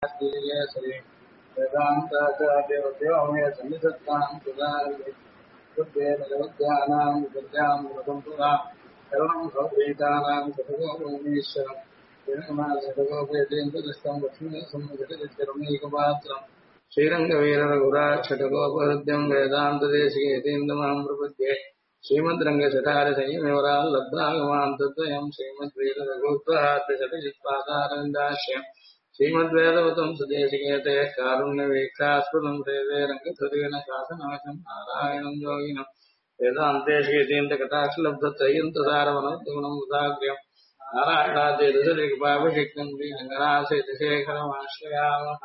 श्री वेदांताचार्योऽद्यो मे सन्निधत्तां सुधार्येद्यानां विद्यां गुरुसम्पदां सर्वं भवद्गीतानां सतगोपमीश्वरं श्रीरङ्गनाथसतगोपेतेन्द्रदृष्टं लक्ष्मीसंविधिरमैकपात्रं श्रीरङ्गवीररघुराक्षटगोपहृद्यं वेदान्तदेशिकेतीन्द्रमां प्रपद्ये श्रीमद्रङ्गचटारसंयमेवराल्लब्धागमां तद्वयं श्रीमद्वीररघुत्वाद्यशतजित्पादारविन्दाश्यम् श्रीमद्वेदवतं सुदेशिकेते कारुण्यवीक्षास्पदं सेवे रङ्गधुरेण शासनाशं नारायणं योगिनं वेदान्तेशिकेतीन्द्रकटाक्षलब्धत्रयन्तसारवनोद्गुणं उदाग्र्यं नारायणादेशेखपाभिषिक्तं श्रीरङ्गनाथेशेखरमाश्रयामः.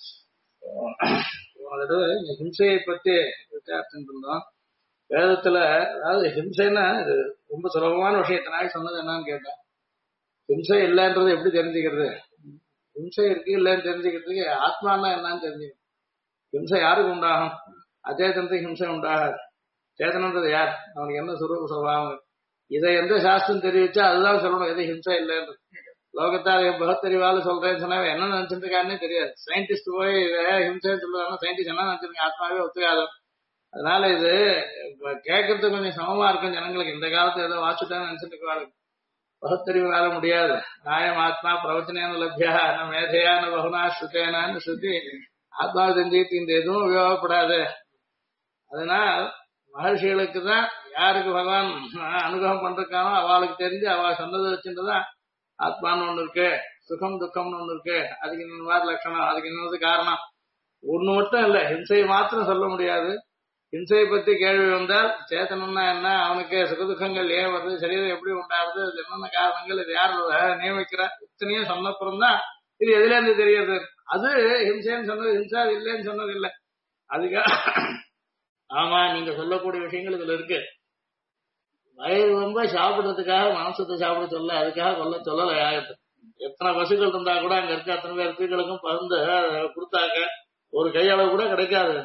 ஹிம்சையை பத்தி விசாரிச்சுட்டு இருந்தோம். வேதத்துல அதாவது ஹிம்சைன்னா இது ரொம்ப சுலபமான விஷயத்தினால சொன்னது என்னன்னு கேட்டேன். ஹிம்சை இல்லைன்றது எப்படி தெரிஞ்சுக்கிறது? ஹிம்சை இருக்கு இல்லைன்னு தெரிஞ்சுக்கிறதுக்கு ஆத்மானா என்னன்னு தெரிஞ்சுக்கணும். ஹிம்சை யாருக்கு உண்டாகும்? அச்சேதனத்துக்கு ஹிம்சை உண்டாகாது. சேதனன்றது யார்? அவனுக்கு என்ன சுரூப சுபாவம்? இதை எந்த சாஸ்திரம் தெரிவிச்சா அதுதான் சொல்லணும் எது ஹிம்சை இல்லைன்றது. லோகத்தால் பகத்தறிவால சொல்றேன்னு சொன்னா என்ன நினைச்சிட்டு இருக்காருன்னே தெரியாது. சயின்டிஸ்ட் போய் ஹிம்சைன்னு சொல்லுவாங்க, சயின்டிஸ்ட் என்ன நினைச்சிருக்க ஆத்மாவே ஒத்துக்காது. அதனால இது கேட்கறதுக்கு கொஞ்சம் சமமா இருக்கும் ஜனங்களுக்கு. இந்த காலத்துல ஏதோ வாச்சுட்டான்னு நினைச்சிட்டு இருக்காங்க. பகுத்தறிவு வேலை முடியாது. நாயம் ஆத்மா பிரவச்சனேன லப்யா ந மேதையா ந பகுனா ஸ்ருதேனான்னு ஸ்ருதி ஆத்மா தெரிஞ்சுக்கிட்டு இந்த எதுவும் உபயோகப்படாது. அதனால் மகர்ஷிகளுக்கு தான் யாருக்கு பகவான் அனுகிரகம் பண்றானோ அவளுக்கு தெரிஞ்சு அவ சொன்னதை வச்சுட்டுதான் ஆத்மான்னு ஒண்ணு இருக்கு, சுகம் துக்கம்னு ஒண்ணு இருக்கு, அதுக்கு இந்த மாதிரி லட்சணம், அதுக்கு இன்னொரு காரணம் ஒண்ணு மட்டும் இல்ல. ஹிம்சையை மாத்திரம் சொல்ல முடியாது. ஹிம்சையை பத்தி கேள்வி வந்தால் சேத்தனம்னா என்ன, அவனுக்கு சுகதுக்கங்கள் ஏன் வருது, சரீரம் எப்படி உண்டாருது, அது என்னென்ன காரணங்கள், இது யார் நியமிக்கிறா, இத்தனையும் சொன்னப்புறம் தான் இது எதுல இருந்து தெரியுது. அது ஹிம்சைன்னு சொன்னது ஹிம்சா இல்லைன்னு சொன்னது இல்லை. அதுக்காக ஆமா நீங்க சொல்லக்கூடிய விஷயங்கள் இதுல இருக்கு. வயிறு ரொம்ப சாப்பிடுறதுக்காக மாம்சத்தை சாப்பிட சொல்ல, அதுக்காக கொல்ல சொல்லல யாருக்கு. எத்தனை பசுக்கள் இருந்தா கூட அங்க இருக்க அத்தனை பேர் பீக்களுக்கும் பகிர்ந்து கொடுத்தாக்க ஒரு கையளவு கூட கிடைக்காது.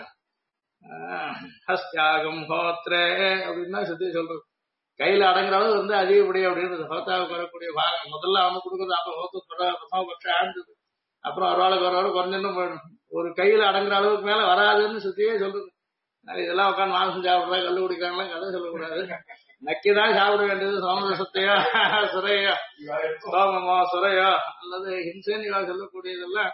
ஹஸ்தியாகம் ஹோத்ரே அப்படின்னா சுத்தி சொல்றது கையில அடங்குற அளவு வந்து அதிகப்படி அப்படின்றது. ஹோத்தாவுக்கு வரக்கூடிய பாகம் முதல்ல அவங்க கொடுக்குறது. அப்ப ஹோத்து பிரதம பட்சம் ஆழ்ந்தது. அப்புறம் ஒரு ஆளுக்கு ஒரு கொஞ்சம் போயிடும். ஒரு கையில அடங்குற அளவுக்கு மேல வராதுன்னு சுத்தியே சொல்றது. இதெல்லாம் உட்காந்து மாംസം சாப்பிடுறா கல்லு குடிக்கிறாங்களா கதை சொல்லக்கூடாது. நக்கிதான் சாப்பிட வேண்டியது. சோமரசத்தையோ சுரையோ சோமமோ சுரையோ அல்லது ஹிம்சைன்னு இவா சொல்லக்கூடியதெல்லாம்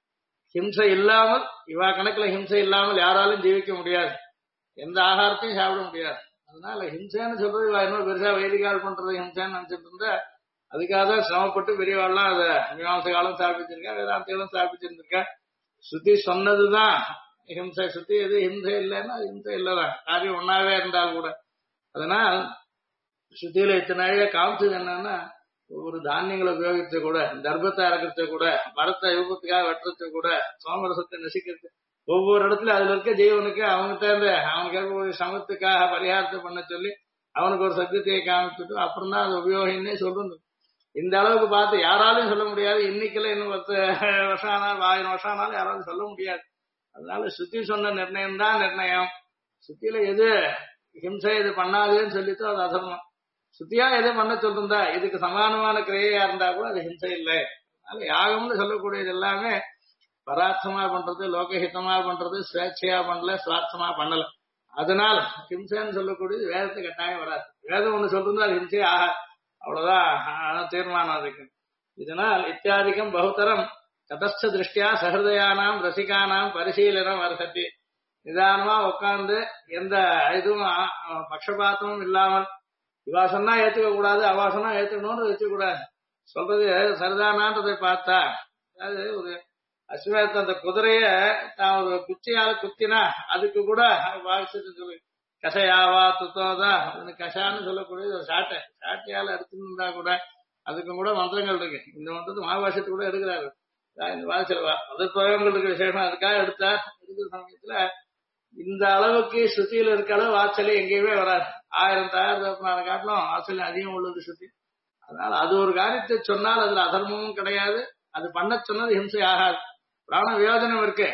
ஹிம்சை இல்லாமல், இவா கணக்குல ஹிம்சை இல்லாமல் யாராலும் ஜீவிக்க முடியாது. எந்த ஆகாரத்தையும் சாப்பிட முடியாது. அதனால ஹிம்சைன்னு சொல்றது இவா இன்னும் பெருசா வைதிகால் பண்றது ஹிம்சைன்னு நினைச்சிட்டு இருந்தா அதுக்காக தான் சிரமப்பட்டு பெரியவாள்லாம் அதை மீமாசை காலம் ஸ்தாபிச்சிருக்கா, வேதாந்திகளும் ஸ்தாபிச்சிருந்திருக்கா. ஸ்ருதி சொன்னதுதான் ஹிம்சை. ஸ்ருதி எது ஹிம்சை இல்லைன்னா ஹிம்சை இல்லதான், காரியம் ஒன்னாவே இருந்தால் கூட. அதனால் ஸ்ருதியில இத்தனை காமிச்சது என்னன்னா ஒரு தானியங்களை உபயோகிச்ச கூட, தர்பத்தை அறக்கிறது கூட, மரத்தை யூபத்துக்காக வெட்டுறது கூட, சோமரசத்தை நசிக்கிறது, ஒவ்வொரு இடத்துல அதுல இருக்க ஜீவனுக்கு அவன்கிட்ட இருந்து அவனுக்கு ஒரு சமத்துக்காக பரிகாரத்தை பண்ண சொல்லி அவனுக்கு ஒரு சத்தியத்தையை காமிச்சுட்டு அப்புறம் தான் அது உபயோகின்னே சொல்லணும். இந்த அளவுக்கு பார்த்து யாராலையும் சொல்ல முடியாது. இன்னைக்குல இன்னும் 10 வருஷம் ஆனாலும் 1000 வருஷம் ஆனாலும் யாராலும் சொல்ல முடியாது. அதனால சுத்தி சொன்ன நிர்ணயம் தான் நிர்ணயம். சுத்தியில எது ஹிம்சை இது பண்ணாதுன்னு சொல்லிட்டு அது அதர்மம். சுத்தியா எது பண்ண சொல்லிருந்தா இதுக்கு சமானமான கிரையா இருந்தா கூட அது ஹிம்சை இல்லை. அதனால யாகம்னு சொல்லக்கூடியது எல்லாமே பரார்த்தமா பண்றது, லோகஹிதமா பண்றது, சுவேட்சையா பண்ணல, சுவார்த்தமா பண்ணல. அதனால் ஹிம்சைன்னு சொல்லக்கூடியது வேதத்தை கட்டாயம் வராது. வேதம் ஒண்ணு சொல்லிருந்தா அது ஹிம்சை ஆகாது. அவ்வளவுதான் தீர்மானம் அதுக்கு. இதனால் இத்தியாதிக்கம் பகுத்தரம் ததஸ்த திருஷ்டியா சஹிருதயானாம் ரசிகானாம் பரிசீலனம் வருகத்தி. நிதானமா உட்கார்ந்து எந்த இதுவும் பட்சபாத்தமும் இல்லாமல் இவா சொன்னா ஏத்துக்க கூடாது, அவா சொன்னா ஏத்துக்கணும்னு வச்சுக்க கூடாது. சொல்றது சரிதானான்றதை பார்த்தா, அதாவது ஒரு அஸ்வத்த அந்த குதிரைய தான் ஒரு குச்சியால குத்தினா அதுக்கு கூட பாவிச்சுட்டு சொல்லு கசையாவா துத்தோதா கஷான்னு சொல்லக்கூடியது ஒரு சாட்டையால எடுத்துருந்தா கூட அதுக்கும் கூட மந்திரங்கள் இருக்கு. இந்த மந்திரத்து மகாபாஷத்து கூட எடுக்கிறாரு. இந்த வாசிலவா அது பிரயோகங்கள் இருக்கு விசேஷம். அதுக்காக எடுத்தா எடுக்கிற சமயத்துல இந்த அளவுக்கு ஸ்ருதியில இருக்க அளவு வாத்சல்யம் எங்கேயுமே வராது. 1000 தயார் காட்டிலும் வாத்சல்யம் அதிகம் உள்ளது ஸ்ருதி. அதனால அது ஒரு காரியத்தை சொன்னால் அதுல அதர்மமும் கிடையாது. அது பண்ண சொன்னது ஹிம்சை ஆகாது. பிராண வியோஜனம் இருக்கு,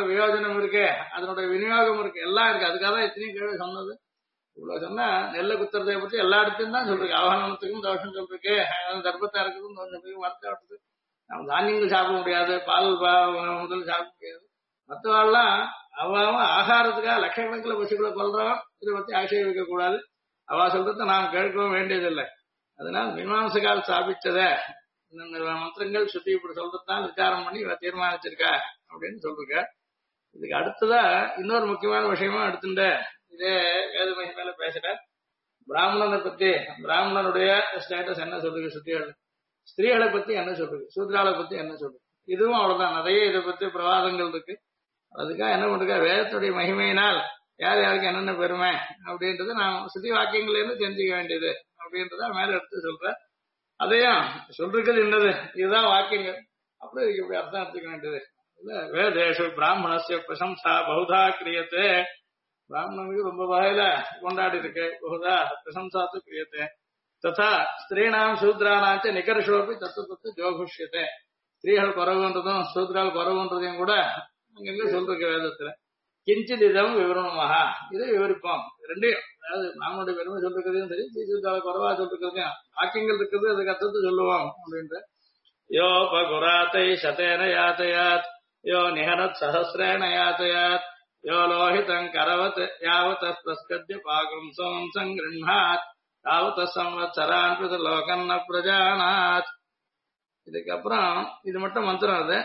அதனுடைய விநியோகம் இருக்கு, எல்லாம் இருக்கு. அதுக்காக தான் இத்தனையும் கேள்வி சொன்னது. இவ்வளவு சொன்னா நெல்லை குத்துறதை பற்றி எல்லா இடத்தையும் தான் சொல்றேன். அவகானத்துக்கும் தோஷம் சொல்றேன், தர்ப்பத்தா இருக்குதுன்னு சொல்றேன், மரத்தை விட்டது நம்ம தானியங்கள் சாப்பிட முடியாது, பால் முதல் சாப்பிட முடியாது. மற்றவாள்லாம் அவன் ஆகாரத்துக்காக லட்சக்கணக்கில் பசுக்களை கொள்றவன் இதை பத்தி ஆட்சேபிக்க கூடாது. அவ சொல்றத நாம் கேட்கவும் வேண்டியதில்லை. அதனால் மீமாம்சகால் ஸ்தாபிச்சத இந்த மந்திரங்கள் சுத்தி இப்படி சொல்றதுதான் விசாரம் பண்ணி இவ தீர்மானிச்சிருக்கா அப்படின்னு சொல்லிருக்க. இதுக்கு அடுத்ததா இன்னொரு முக்கியமான விஷயமும் எடுத்துட்ட இதே வேத மகிமையில பேசுற பிராமணனை பத்தி, பிராமணனுடைய ஸ்டேட்டஸ் என்ன சொல்லுது சுத்திகள், ஸ்திரீகளை பத்தி என்ன சொல்லுது, சூத்ராலை பத்தி என்ன சொல்லுது. இதுவும் அவ்வளவுதான், நிறைய இதை பத்தி பிரவாதங்கள் இருக்கு. அதுக்காக என்ன பண்றா, வேதத்துடைய மகிமையினால் யார் யாருக்கு என்னென்ன பெருமை அப்படின்றது நாம் சுத்தி வாக்கியங்கள்ல இருந்து தெரிஞ்சுக்க வேண்டியது அப்படின்றத மேல எடுத்து சொல்ற. அதையும் சொல்றது என்னது, இதுதான் வாக்கியங்கள், அப்புறம் இதுக்கு இப்படி அர்த்தம் எடுத்துக்க வேண்டியது. வேதேஷு பிராமணஸ்ய பிரசம்சா பகுதா கிரியத்தே, பிராமணனுக்கு ரொம்ப வகையில கொண்டாடி இருக்கு. பகுதா பிரசம்சாத்து கிரியத்தே ததா ஸ்திரீனாம் சூத்ரானாச்ச நிகர்ஷோபி தத்துவத்து ஜோகுஷ்யத்தை. ஸ்திரீகள் குறவுன்றதும் சூத்ரால் குறவுன்றதையும் கூட அங்கங்க சொல்றேன் வேதத்துல. கிஞ்சித் இதம் விவரணமாக, இதை விவரிப்போம். ரெண்டையும், அதாவது நாமளுடைய பெருமை சொல்றதையும் சரி, சூத்ரால குறவா சொல்றதையும் வாக்கியங்கள் இருக்குது, அதுக்கு அர்த்தத்தை சொல்லுவோம் அப்படின்ற. யோ பகுராத்தை சதேன யாத்தயாத், யோ நிஹனத் சஹஸ்ரேண யாத்தயாத், யோ லோஹிதம் கரவத் யாவத் பிரஸ்கத்ய பாகம் சோம் சங்கிருண்ணாத் தாவத் சம்வத்சரான் லோகன்ன பிரஜானாத். இதுக்கப்புறம் இது மட்டும் மந்திரம். அது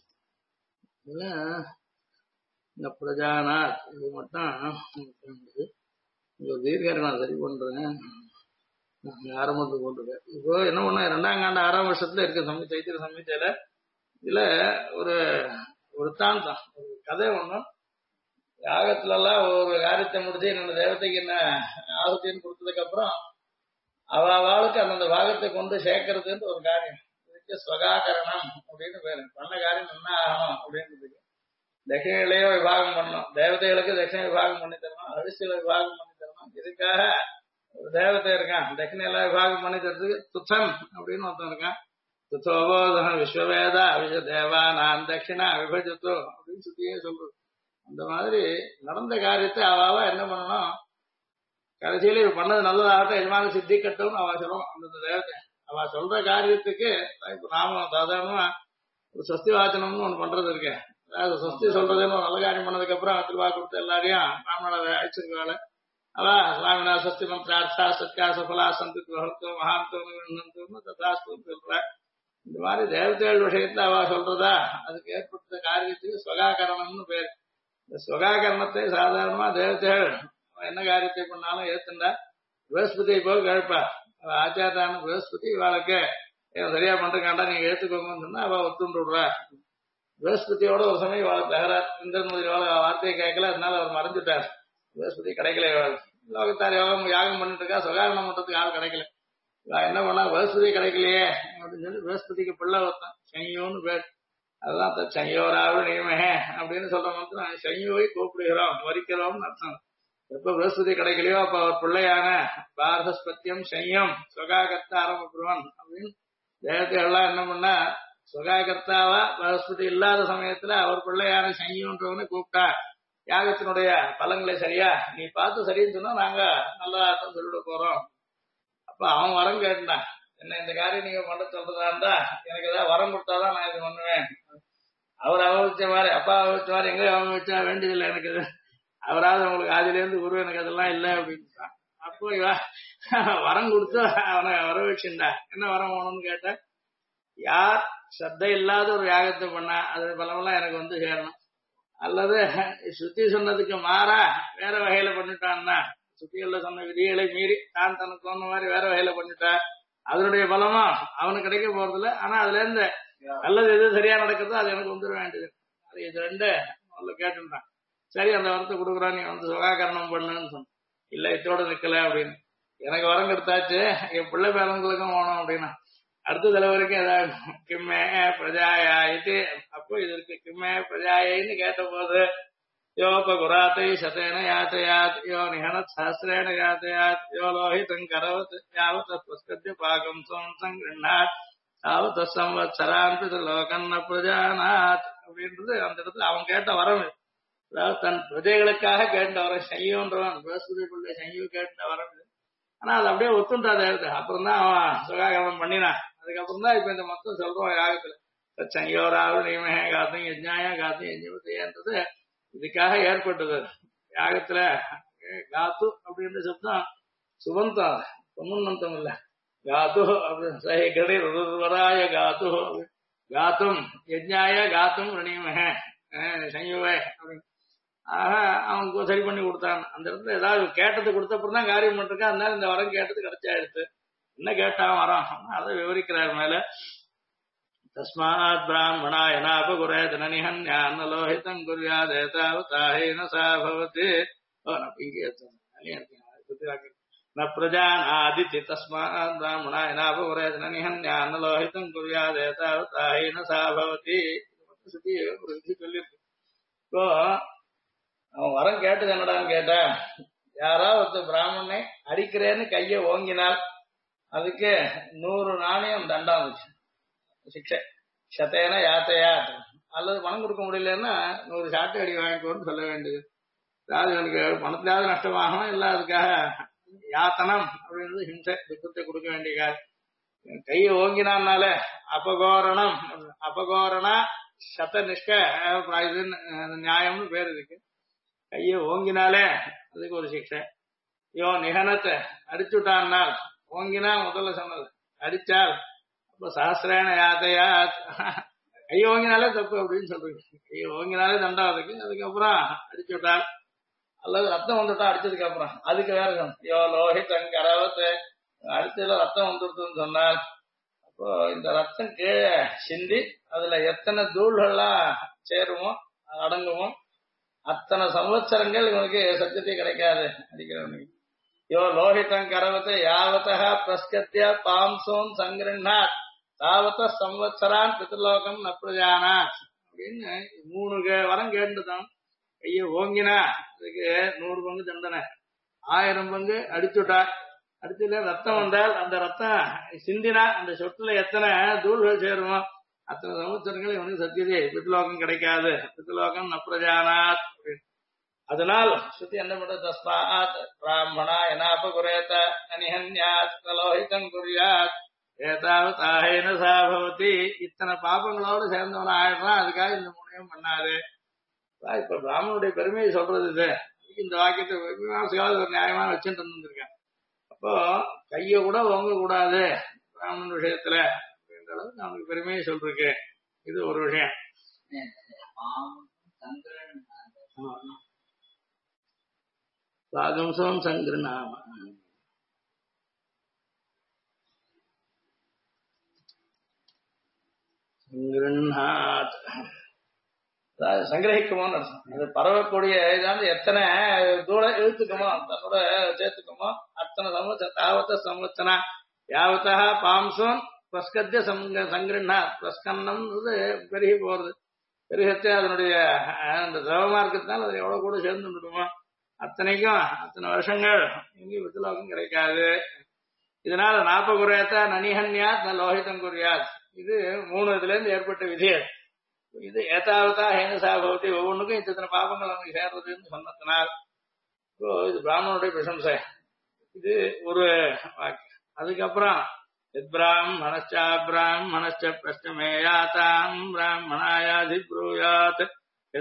இந்த பிரஜானாத் இது மட்டும் தீர்க்காரம் சரி பண்றேன். ஆரம்பத்துக்கு கொண்டிருக்கேன். இப்போ என்ன பண்ண 2ஆம் ஆண்டு 6ஆம் வருஷத்துல இருக்கு சைத்திர சம்ஹிதையில. இதுல ஒரு விற்த்தாந்தம், ஒரு கதை ஒண்ணும். யாகத்துல எல்லாம் ஒரு காரியத்தை முடிச்சு என்னோட தேவதைக்கு என்ன ஆகுத்தின்னு கொடுத்ததுக்கு அப்புறம் அவளுக்கு அந்தந்த பாகத்தை கொண்டு சேர்க்கறதுன்னு ஒரு காரியம். இதுக்கு ஸ்வகாகரணம் அப்படின்னு பேரு. பண்ண காரியம் என்ன ஆகணும் அப்படின்றதுக்கு தட்சிணையிலேயே விபாகம் பண்ணணும். தேவதைகளுக்கு தட்சிணை விபாகம் பண்ணி தரணும், அரிசியில விபாகம் பண்ணி தரணும். இதுக்காக ஒரு தேவதை இருக்கான், தட்சிணையெல்லாம் விபாகம் பண்ணி தரதுக்கு துத்தன் அப்படின்னு ஒருத்தன் இருக்கான். துத்தோபோதன விஸ்வவேதா விஷ தேவா நான் தட்சிணா விபஜத்தோ அப்படின்னு சுத்தியே சொல்றது. அந்த மாதிரி நடந்த காரியத்தை அவாவா என்ன பண்ணணும், கடைசியில இவ பண்ணது நல்லதாகட்டும் எஜமான சித்தி கட்டும் அவ சொல்லுவோம். அந்த தேவதை அவ சொல்ற காரியத்துக்கு இப்ப நாம சாதாரணமா ஒரு சொஸ்தி வாச்சனம்னு ஒண்ணு பண்றது இருக்கு. அதாவது சொஸ்தி சொல்றதுன்னு ஒரு நல்ல காரியம் பண்ணதுக்கு அப்புறம் திருவா கொடுத்து எல்லாரையும் பிராமண அழைச்சிருக்காள். அவ சுவாமினா சொஸ்தி மந்திரார்த்தா சத்யா சஃபலா சந்தித்து மகாந்தம் ததாஸ்து சொல்ற. இந்த மாதிரி தேவதைகள் விஷயத்துல அவ சொல்றதா அதுக்கு ஏற்பட்ட காரியத்துக்கு ஸ்வகாகரணம்னு பேரு. இந்த ஸ்வகாகரணத்தை சாதாரணமா தேவதைகள் என்ன காரியத்தை பண்ணாலும் ஏத்துண்டா. பிரகஸ்பதி போய் கேட்பா, ஆச்சாரியான பிரகஸ்பதி இவாளுக்கு சரியா பண்றக்காண்டா நீங்க ஏத்துக்கோங்கன்னு சொன்னா அவ ஒத்துண்டு விடுறா. பிரகஸ்பதியோட ஒரு சமயம் இவாளை தகராறு, இந்திரன் முதல் வார்த்தையை கேட்கல, அதனால அவர் மறைஞ்சுட்டார். பிரகஸ்பதி கிடைக்கல, இவாள் லோகத்தார் யாகம் பண்ணிட்டு இருக்கா, சுகாரணம் பண்றதுக்கு ஆள் கிடைக்கல. என்ன பண்ணா பிரகஸ்பதி கிடைக்கலையே அப்படின்னு சொல்லி பிரகஸ்பதிக்கு பிள்ளை ஒருத்தன் சையோன்னு பேர். அதுதான் சையோராவு நியமஹே அப்படின்னு சொல்ற மாதிரி சையோவை கூப்பிடுகிறோம் வரிக்கிறோம்னு அர்த்தம். எப்ப பிரகஸ்பதி கிடைக்கலையோ அப்ப அவர் பிள்ளையான பாரதஸ்பத்தியம் சையம் சுகாகர்த்தா ஆரம்பிடுவான் அப்படின்னு தேவதைகள்லாம் என்ன பண்ணா சுகாகர்த்தாவா பிரகஸ்பதி இல்லாத சமயத்துல அவர் பிள்ளையான சையம்ன்றவனு கூப்பிட்டா, யாகத்தினுடைய பலங்களை சரியா நீ பார்த்து சரின்னு சொன்னா நாங்க நல்லா அர்த்தம் சொல்லிட போறோம். அப்ப அவன் வரம் கேட்டான், என்ன இந்த காரியம் நீங்க பண்ண சொல்றதா இருந்தா எனக்கு ஏதாவது வரம் கொடுத்தாதான் நான் இது பண்ணுவேன். அவர் அவமதிச்ச மாதிரி அப்பா அவமதிச்ச மாதிரி எங்க அவமதிச்சா வேண்டியதில்லை எனக்கு, அவராது உங்களுக்கு ஆதிலேருந்து குரு எனக்கு அதெல்லாம் இல்லை அப்படின்ட்டான். அப்போ இவா வரம் கொடுத்து அவனை வர வச்சுண்டா. என்ன வரம் வேணும்னு கேட்ட, யார் ஸ்ரத்த இல்லாத ஒரு யாகத்தை பண்ணா அது பலமெல்லாம் எனக்கு வந்து சேரணும், அல்லது சுத்தி சொன்னதுக்கு மாறா வேற வகையில பண்ணிட்டான்னா, சுத்திகள்ல சொன்ன விதிகளை மீறி தான் தனக்கு தோன்ற மாதிரி வேற வகையில பண்ணிட்டா அதனுடைய பலமா அவனுக்கு கிடைக்க போறதில்ல. ஆனா அதுல இருந்து நல்லது எது சரியா நடக்கிறதோ அது எனக்கு வந்துட வேண்டியது. அது இது ரெண்டு முதல்ல கேட்டுட்டான். சரி அந்த வரத்தை கொடுக்குறான், நீ வந்து சுகாகரணம் பண்ணுன்னு சொன்ன. இல்ல இதோட நிக்கல அப்படின்னு, எனக்கு வரம் கொடுத்தாச்சு என் பிள்ளை பேரங்களுக்கும் வேணும் அப்படின்னா அடுத்த தலைவருக்கும் ஏதாவது கிம்மே பிரஜாயா இது. அப்போ இது இருக்கு கிம்மே பிரஜாயின்னு கேட்ட போது யோபகுராத்தை சதேன யாத்தயாத், யோ நிஹனத் சஹஸ்ரேண யாத்தயாத், யோ லோஹிதம் கரவத் யாவத் புஷ்கத்ய பாகம் சோம் சங்கிருண்ணாத் தாவத் சம்வத்சரான் லோகன்ன பிரஜானாத் அப்படின்றது அந்த இடத்துல அவன் கேட்ட வரம். அதாவது தன் பிரஜைகளுக்காக கேட்ட வரம். சையோன்றவன் பிரகஸ்பதி பிள்ளை சையோ கேட்ட வரம். ஆனா அது அப்படியே ஒத்துண்டா தேவதை. அப்புறம் தான் அவன் சுகாகரணம் பண்ணினான். அதுக்கப்புறம் தான் இப்ப இந்த மொத்தம் சொல்றோம் யாகத்துல. சங்கோராவணியமே காத்தும் யஜ்ஞாய காத்தும் யஜ்ஞபதின்றது இதுக்காக ஏற்பட்டது. யாகத்துல காத்து அப்படின்ற சப்தம் சுபந்தம் பொன்னுன்னந்தம் இல்ல. காத்து அப்படின்னு சஹி கடி ருவராய காத்து காத்தும் யஜ்ஞாய காத்தும் ரணீமக சங்கோவே அப்படின்னு. ஆக அவனுக்கு சரி பண்ணி கொடுத்தான். அந்த இடத்துல ஏதாவது கேட்டது கொடுத்தப்பறம் தான் காரியம் பண்ணிருக்கான். அதனால இந்த வரம் கேட்டது கிடைச்சாயிடுத்து. என்ன கேட்டான் வரம் அதை விவரிக்கிறார் மேல. தஸ்மாத் பிராமணாய நாபகுரே தனநிஹன்யான்னலோஹிதம் குர்யாதேதாவதாஹேன சா பவதி. ந பிரஜானாதிதி தஸ்மாத் பிராமணாய நாபகுரே தனநிஹன்யான்னலோஹிதம் குர்யாதேதாவதாஹேன சா பவதி. ஒரு இது சொல்லியிருக்கு. இப்போ அவன் வரம் கேட்டது என்னடான்னு கேட்டா, யாராவது ஒருத்தர் பிராமணனை அடிக்கிறேன்னு கையை ஓங்கினால் அதுக்கு 100 நாணயம் தண்டம் வந்துச்சு சிக்ஷை. சத்தேன யாத்தையா அல்லது பணம் கொடுக்க முடியலன்னா 100 சாட்டை அடி வாங்கிக்கோன்னு சொல்ல வேண்டியது. அதாவது எனக்கு பணத்திலாவது நஷ்டமாகும், இல்ல அதுக்காக யாத்தனம் அப்படின்றது ஹிம்சை துக்கத்தை கொடுக்க வேண்டிய காரியம். கையை ஓங்கினான்னால அபகோரணம் அபகோரணா சத நிஷ்க நியாயம்னு பேர் இருக்கு. கையை ஓங்கினாலே அதுக்கு ஒரு சிக்ஷை. யோ நிகனத்தை அடிச்சுட்டான்னால், ஓங்கினா முதல்ல சொன்னது, அடிச்சால் அப்ப சஹசிரேன யாத்தையா கையை ஓங்கினாலே தப்பு அப்படின்னு சொல்றீங்க. கையை ஓங்கினாலே தண்டா அதுக்கு. அதுக்கப்புறம் அடிச்சுட்டால் அல்லது ரத்தம் வந்துட்டா அடிச்சதுக்கு அப்புறம் அதுக்கு வேற சொன்ன. யோ லோஹிதம் கரவத்தை அடிச்சதுல ரத்தம் வந்துடுதுன்னு சொன்னால், அப்போ இந்த ரத்தம் கீழே சிந்தி அதுல எத்தனை தூள்கள்லாம் சேருமோ அடங்குமோ அத்தனை சம்வத்சரங்கள் இவனுக்கு சத்தியத்தை கிடைக்காது அடிக்கிறவனுக்கு. யோ லோஹிதம் கரவத்தை யாவத்தா பிரஸ்கத்திய பாம்சோன் சங்கிருண்ணா தாவத்த சம்வத்சரான் பித்ருலோகம் நப்ரஜானா அப்படின்னு 3 வரம் கேட்டுதான். கையை ஓங்கினா அதுக்கு 100 பங்கு தண்டனை, 1000 பங்கு அடிச்சுட்டா, அடிச்சுல ரத்தம் வந்தால் அந்த ரத்தம் சிந்தினா அந்த சொட்டுல எத்தனை தூள்கள் சேருமோ அத்தனை சமுத்திரங்கள் இவனுக்கு சத்தியதே பித்ருலோகம் கிடைக்காது. பித்ருலோகம் நப்ரஜானாத். அதனால் ஸ்ருதி என்ன பண்றது? தஸ்மாத் பிராமணா எனாபகுரேத அனிஹன்யாத் லோஹிதம் குர்யாத் ஏதாவதாஹேன சா பவதி. இத்தனை பாபங்களோடு சேர்ந்தவன ஆயிடுறான். அதுக்காக இந்த முனையும் பண்ணாது. இப்ப பிராமணனுடைய பெருமையை சொல்றது இது. இந்த வாக்கியத்தை மீமாம்சையாவது ஒரு நியாயமா வச்சுட்டு இருந்திருக்கேன். அப்போ கைய கூட ஓங்க கூடாது பிராமணன் விஷயத்துல அப்படின்ற அளவுக்கு நமக்கு பெருமையை சொல்றேன். இது ஒரு விஷயம். பாகம்சம் சங்கிருநாம சங்கிருநாத் சங்கிரகிக்குமோன்னு அர்த்தம். அது பரவக்கூடிய இதாந்து எத்தனை தூர இழுத்துக்குமோ தன்னோட சேர்த்துக்குமோ அத்தனை சம்வத்சரம் தாவத்த சம்வத்சனா யாவத்தா பாம்சம் பிரஸ்கத்திய சங்கிருண்ணா. பிரஸ்கன்னம் பெருகி போறது. பெருகத்தை அதனுடைய அந்த திரவமா இருக்கிறதுனால அது எவ்வளவு கூட சேர்ந்து விடுமோ அத்தனைக்கும் அத்தனை வருஷங்கள் எங்கேயும் வித்துலோகம் கிடைக்காது. இதனால நாப்பகுரேத்த நனிஹன்யாத் ந லோஹிதம் குர்யாத். இது 3 இதுல இருந்து ஏற்பட்ட விதிகள். இது ஏதாவதா ஹேனசா பவதி. ஒவ்வொன்றுக்கும் இத்தனை பாபங்கள் நமக்கு சேர்றதுன்னு சொன்னதுனால் இது பிராமணனுடைய பிரசம்சை. இது ஒரு வாக்கியம். அதுக்கப்புறம் பிராமணச்சா பிராமணச்ச பிரஷ்டமேயாதாம் பிராமணாயாதிப்ரூயாத்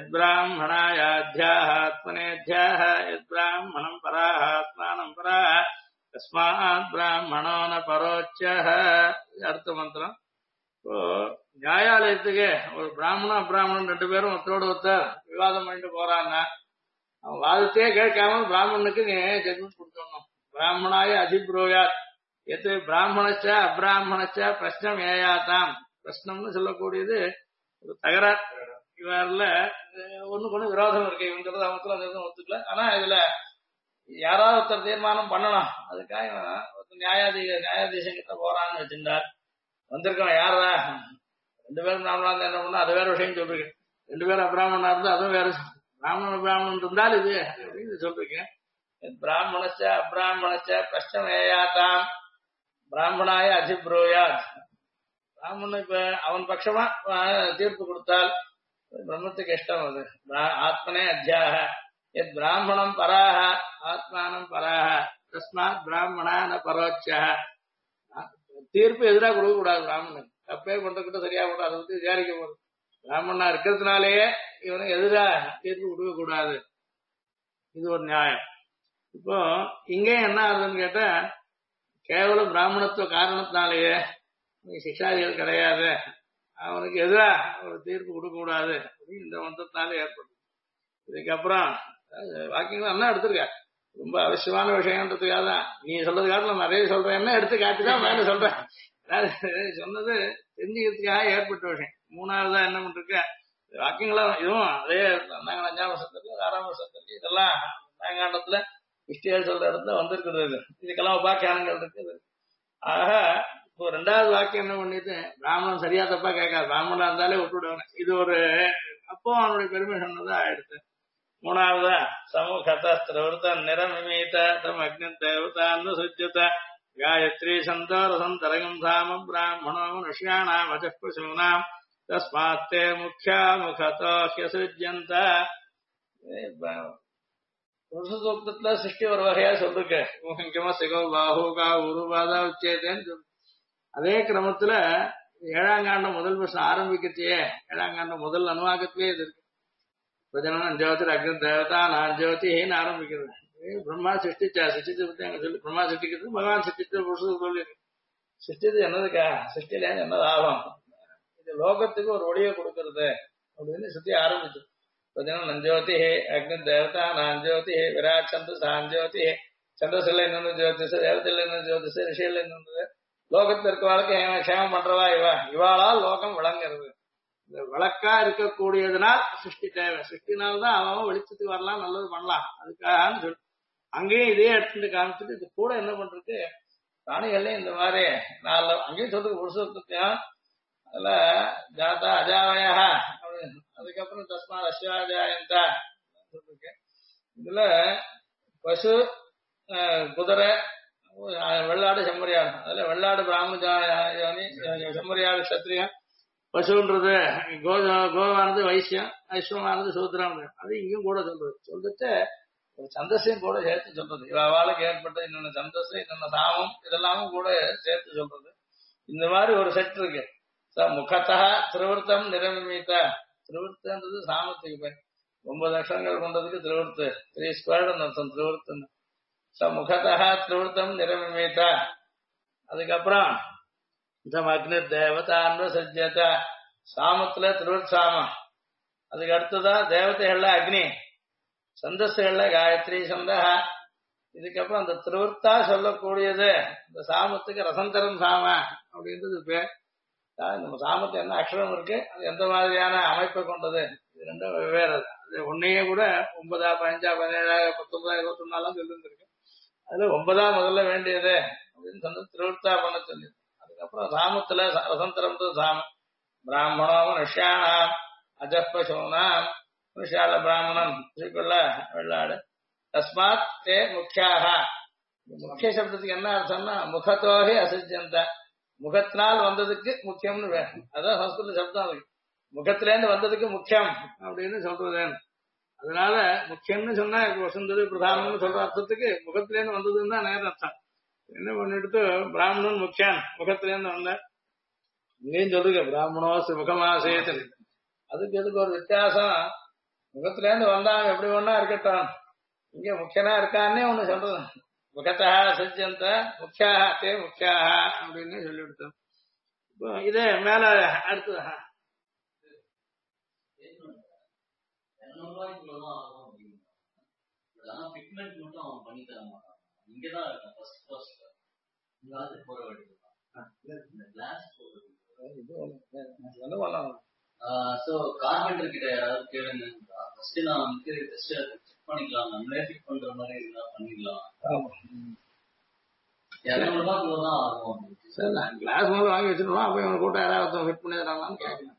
யத்பிராமணாயாத்யாஹ ஆத்மனேத்யாஹ யத்பிராமணம் பராஹ ஆத்மானம் பராஹ தஸ்மாத் பிராமணோ ந பரோச்யஹ. அடுத்த மந்திரம். இப்போ நியாயாலயத்துக்கு ஒரு பிராமணன் அப்பிராமணன் 2 பேரும் ஒருத்தரோட ஒருத்தர் விவாதம் பண்ணிட்டு போறாங்க. அவன் வாதத்தையே கேட்காம பிராமணனுக்கு நீ ஜட்மெண்ட் கொடுத்துடணும். பிராமணாய அதிப்ரோயாத் எது பிராமணச்ச அப்பிராமணச்ச பிரஷ்னம் ஏயாத்தாம். பிரஷ்னம்னு சொல்லக்கூடியது ஒரு தகராறு. இவர்ல ஒண்ணுக்கு ஒண்ணு விரோதம் இருக்கு. இவங்கிறது அவத்துல அந்த ஒத்துக்கல. ஆனா இதுல யாராவது ஒருத்தர் தீர்மானம் பண்ணணும். அதுக்காக நியாயாதீசம் கிட்ட போறான்னு வச்சிருந்தார். வந்திருக்கோம் யாரா 2 பேரும் பிராமணா இருந்தா என்ன பண்ணா அது வேற விஷயம் சொல்றீங்க. 2 பேரும் அபிராமணா இருந்தா அதுவும் வேற. பிராமணன் இருந்தால் இது அப்படின்னு சொல்றீங்க. பிராமணச்ச அபிராமணச்ச பிரஷ்டமேயாத்தாம் பிராமணாய அதிப்ரோயாத். பிராமணன் இப்ப அவன் பட்சமா தீர்ப்பு கொடுத்தால் பிரம்மத்துக்கு இஷ்டம். அது ஆத்மனே அத்தியாக எத் பிராமணம் பராக ஆத்மானம் பராக தஸ்மாத் பிராமணான பரோட்ச. தீர்ப்பு எதிராக கொடுக்க கூடாது பிராமணன். தப்பே பண்றதுக்கிட்ட சரியா போடும், அதை வந்து விசாரிக்க போறது. பிராமணனா இருக்கிறதுனாலேயே இவனுக்கு எதிரா தீர்ப்பு கொடுக்க கூடாது. இது ஒரு நியாயம். இப்போ இங்கே என்ன ஆகுதுன்னு கேட்டா, கேவலம் பிராமணத்துவ காரணத்தினாலேயே சிக்ஷாதிகள் கிடையாது, அவனுக்கு எதிரா ஒரு தீர்ப்பு கொடுக்க கூடாது அப்படின்னு இந்த மந்திரத்தினால ஏற்படும். இதுக்கப்புறம் வாக்கியங்கள் என்ன எடுத்திருக்க, ரொம்ப அவசியமான விஷயம்ன்றதுக்காக தான் நீ சொல்றதுக்காக நான் நிறைய சொல்றேன், என்ன எடுத்து காட்டிதான் மேல சொல்றேன். சொன்னது தெரிஞ்சுக்கிறதுக்காக ஏற்பட்ட விஷயம். மூணாவதா என்ன பண்ணிருக்க வாக்கியங்களும் இதுவும் அதே 5ஆம் வருஷத்துக்கு 6ஆம் வருஷத்துக்கு இதெல்லாம் நாங்காண்டத்துல இஷ்டியல் சொல்ற இடத்துல வந்திருக்கிறது. இதுக்கெல்லாம் உபாக்கியானங்கள் இருக்குது. ஆக இப்போ 2வது வாக்கியம் என்ன பண்ணிட்டு, பிராமணன் சரியா தப்பா கேட்காது, பிராமணனா இருந்தாலே விட்டுவிடுவாங்க. இது ஒரு அப்போ அவனுடைய பெருமை சொன்னதா ஆயிடுச்சு. 3வதா சமூகத்திரவர்த்த நிரமிமீத தம் அக்னி தேவதான்னு சுஜ்ஜத காயத்ரி சந்தோரசம் தரகம் சாமம் பிராமணோ மனுஷ்யாணாம் அஜப்பசூனாம் தஸ்மாத்தே முக்கியா முகதோ ஹ்யசுஜ்யந்த. புருஷசூக்தத்துல சிருஷ்டி ஒரு வகையா சொல்லிருக்க, முகங்கியமா சிகோ பாஹுகா உருவாதா உச்சேதேன்னு சொல்லு. அதே கிரமத்துல 7ஆம் காண்டம் முதல் வருஷம் ஆரம்பிக்கத்தையே 7ஆம் காண்டம் முதல் அனுவாகத்திலே இது இருக்கு. பிரஜனனம் ஜோதிர் அக்னி தேவதா நான் ஜோதின்னு ஆரம்பிக்கிறது. பிரம்மா சிருஷ்டிச்சா, சிருஷ்டிச்சு பத்தி அங்க சொல்லி பிரம்மா சிருஷ்டிக்கிறது, பகவான் சிருஷ்டிச்ச புருஷன் சொல்லி சிருஷ்டிது என்னதுக்கா, சிருஷ்டில என்ன லாபம், இது லோகத்துக்கு ஒரு ஒளியை கொடுக்கறது அப்படின்னு சுத்தி ஆரம்பிச்சு. பிரஜனனம் ஜோதி அக்னி தேவதா நான் ஜோதி விராட் சந்து சாஞ்சோதி சந்திரசில இன்னொன்று ஜோதிஷ தேவதையில இன்னொரு ஜோதிஷ ரிஷியில இன்னொன்று லோகத்தில் இருக்க வாழ்க்கை க்ஷேமம் பண்றவா இவாளால் லோகம் விளங்குறது. இந்த விளக்கா இருக்கக்கூடியதுனால் சிருஷ்டி தேவை. சிருஷ்டினால்தான் அவன் வெளிச்சத்துக்கு வரலாம், நல்லது பண்ணலாம். அதுக்காக சொல்லு. அங்கேயும் இதே எடுத்துட்டு காமிச்சுட்டு இது கூட என்ன பண்றது, பிராணிகள்லயும் இந்த மாதிரி 4 அங்கேயும் சொல்றது புருஷத்தையும் அதுல ஜாத்தா அஜாவயா அப்படின்னு, அதுக்கப்புறம் தஸ்மா அஸ்வாஜாயந்தா சொல்லிருக்கேன். இதுல பசு, குதிரை, வெள்ளாடு, செம்மறியாடு. அதுல வெள்ளாடு பிராமணி, செம்மறியாடு சத்திரியம், பசுன்றது கோவானது வைசியம், ஐஸ்வமானது சூத்திரம். அது இங்கேயும் கூட சொல்றது. சொல்லிட்டு ஒரு சந்தஸையும் கூட சேர்த்து சொல்றது. இவாளுக்கு ஏற்பட்ட இன்னொன்னு சந்தஸ், இன்னொன்னு சாமம், இதெல்லாமும் கூட சேர்த்து சொல்றது. இந்த மாதிரி ஒரு செட் இருக்கு. முகத்தா திருவர்த்தம் நிரமித்த, திருவர்த்தன்றது சாமத்துக்கு பேர். 9 அக்ஷரங்கள் கொண்டதுக்கு திருவர்த்து, 3 ஸ்கொயர்டு அர்த்தம் திருவர்த்தம். முகத்தா திருவர்த்தம் நிரமித்த. அதுக்கப்புறம் அக்னி தேவதான்னு சஜ்ஜத, சாமத்துல திருவர்சாமம். அதுக்கு அடுத்ததான் தேவதைகள்ல அக்னி, சந்தஸ்கள்ல காயத்ரி சந்தக. இதுக்கப்புறம் அந்த திருவர்த்தா சொல்லக்கூடியது இந்த சாமத்துக்கு ரசந்தரம் சாம அப்படின்றது பேர். நம்ம சாமத்து என்ன அக்ஷரம் இருக்கு, அது எந்த மாதிரியான அமைப்பை கொண்டது, இது 2 வெவ்வேறு. அது ஒன்னையே கூட 9, 15, 17, 19, 21 சொல்லிருந்திருக்கு. அதுல 9 முதல்ல வேண்டியது அப்படின்னு சொன்ன திருவர்த்தா பண்ண சொல்லி. அதுக்கப்புறம் சாமத்துல ரசந்தரம் சாமம். பிராமணோ மனுஷ்யானாம் அஜப்பசூனாம், மனுஷால பிராமணன், ஸ்ரீக்குள்ள வெள்ளாடு. தஸ்மாத் தே முக்கியாக. முக்கிய சப்தத்துக்கு என்ன அர்த்தம்னா முகத்தோகி அசிஜந்த, முகத்தினால் வந்ததுக்கு முக்கியம்னு வேணும். அதான் சம்ஸ்கிருத சப்தம் இருக்கு. முகத்திலேருந்து வந்ததுக்கு முக்கியம் அப்படின்னு சொல்றது. அதனால முக்கியம்னு சொன்னா வசந்தது பிரதானம்னு சொல்ற அர்த்தத்துக்கு முகத்திலேருந்து வந்ததுன்னு தான் நேரம் அர்த்தம். என்ன பண்ணிட்டு பிராமணன் முக்கியம் முகத்திலேருந்து வந்த, இங்கேயும் சொல்லுங்க பிராமணோ முகமா சேத்து. அதுக்கு எதுக்கு ஒரு வித்தியாசம், முகத்துல இருந்து வந்தான் எப்படி ஒன்னா இருக்கட்டும், இங்க முக்கியனா இருக்கான்னே ஒண்ணு சொல்றது. முகத்தா சஜ்ஜந்த முக்கியாக தே முக்கியாக அப்படின்னு சொல்லிவிடுத்தோம். இப்போ இதே மேல அடுத்து என்ன பண்ணலாம். சோ கார்பெண்டர் கிட்ட யாராவது கேளுங்க, ஃபர்ஸ்ட் நான் வந்து ஜஸ்ட் செக் பண்ணிக்கலாம், நம்மளே ஃபிட் பண்ற மாதிரி இருந்தா பண்ணிடலாம். 200 ரூபாய் தான் ஆகும். சார் நான் கிளாஸ் முதல்ல வாங்கி வச்சிருவோம், அப்ப இவங்க கூட்டம் யாராவது ஃபிட் பண்ணி தராங்களான்னு கேட்கலாம்.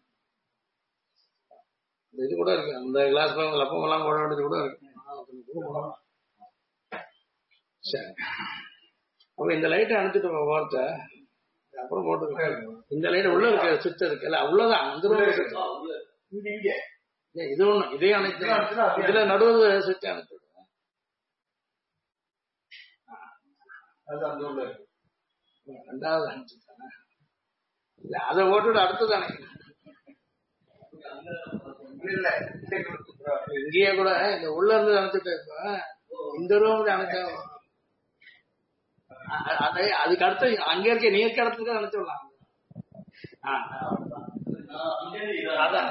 இது கூட இருக்கு, அந்த கிளாஸ் லப்பமெல்லாம் போட வேண்டியது கூட இருக்கு. சரி, அப்ப இந்த லைட்டை அனுப்பிட்டு போறத அப்புறம் போட்டுருக்கேன். இந்த லைட் உள்ள இருக்கு, சுவிட்ச் இருக்குல்ல, அவ்வளவுதான். இது ஒண்ணு, இதையும் அணைச்சு இதுல நடுவது சுவிட்ச் அணைச்சு. ரெண்டாவது அனுப்பிச்சுட்டாங்க. இல்ல அதை ஓட்டுட்டு அடுத்ததானே இல்ல இங்கேயே கூட இந்த உள்ள இருந்து நினைச்சிட்டு இருப்பேன் இந்த ரூம் நினைச்சா அதை அதுக்கு அடுத்து அங்க இருக்க நீர் கடத்துக்கு நினைச்சிடலாம். அதான்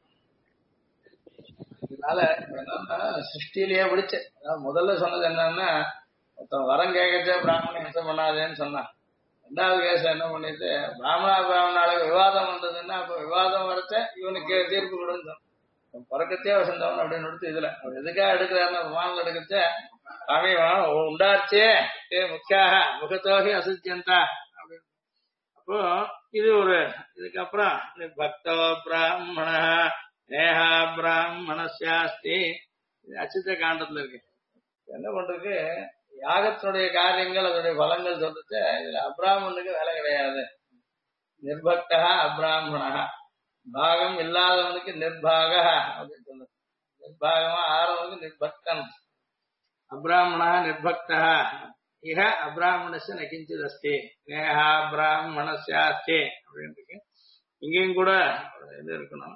அதனால என்னன்னா சிருஷ்டிலேயே பிடிச்ச முதல்ல சொன்னது என்னன்னா ஒருத்தன் வரம் கேட்கச்சே பிராமணன் ஹிம்சை பண்ணாதேன்னு சொன்னான். ரெண்டாவது கேஸ் என்ன பண்ணிட்டு பிராமணாளுக்கு விவாதம் வந்ததுன்னா அப்ப விவாதம் வரச்ச இவனுக்கு தீர்ப்பு கொடுன்னு சொன்னான். பிறக்கத்தே வசந்தவன் அப்படின்னு எடுத்து இதுல அவர் எதுக்காக எடுக்கிறாருன்னா விமானம் எடுக்கச்ச சாமி உண்டாச்சே முக்கியாக முகத்தோகி அசுத்தியந்தா அப்படின்னு. அப்போ இது ஒரு இதுக்கப்புறம் பக்தோ பிராமண நேஹா பிராமணஸ்யாஸ்தி அச்சுத்த காண்டத்துல இருக்கு. என்ன பண்றது யாகத்தினுடைய காரியங்கள் அதனுடைய பலங்கள் சொல்லிட்டு இதுல அப்ராமனுக்கு வேலை கிடையாது. நிர்பக்தா அப்ராமணா பாகம் இல்லாதவனுக்கு நிர்பாக அப்படின்னு சொல்லுது. நிர்பாகமா ஆறவனுக்கு நிர்பக்தன். அப்ராமணா நிர்பக்தா இஹ அப்ராமணஸ்ய நகிஞ்சித் அஸ்தி நேஹா பிராமணஸ்யாஸ்தி அப்படின்னு இருக்கு. இங்கேயும் கூட இது இருக்கணும்.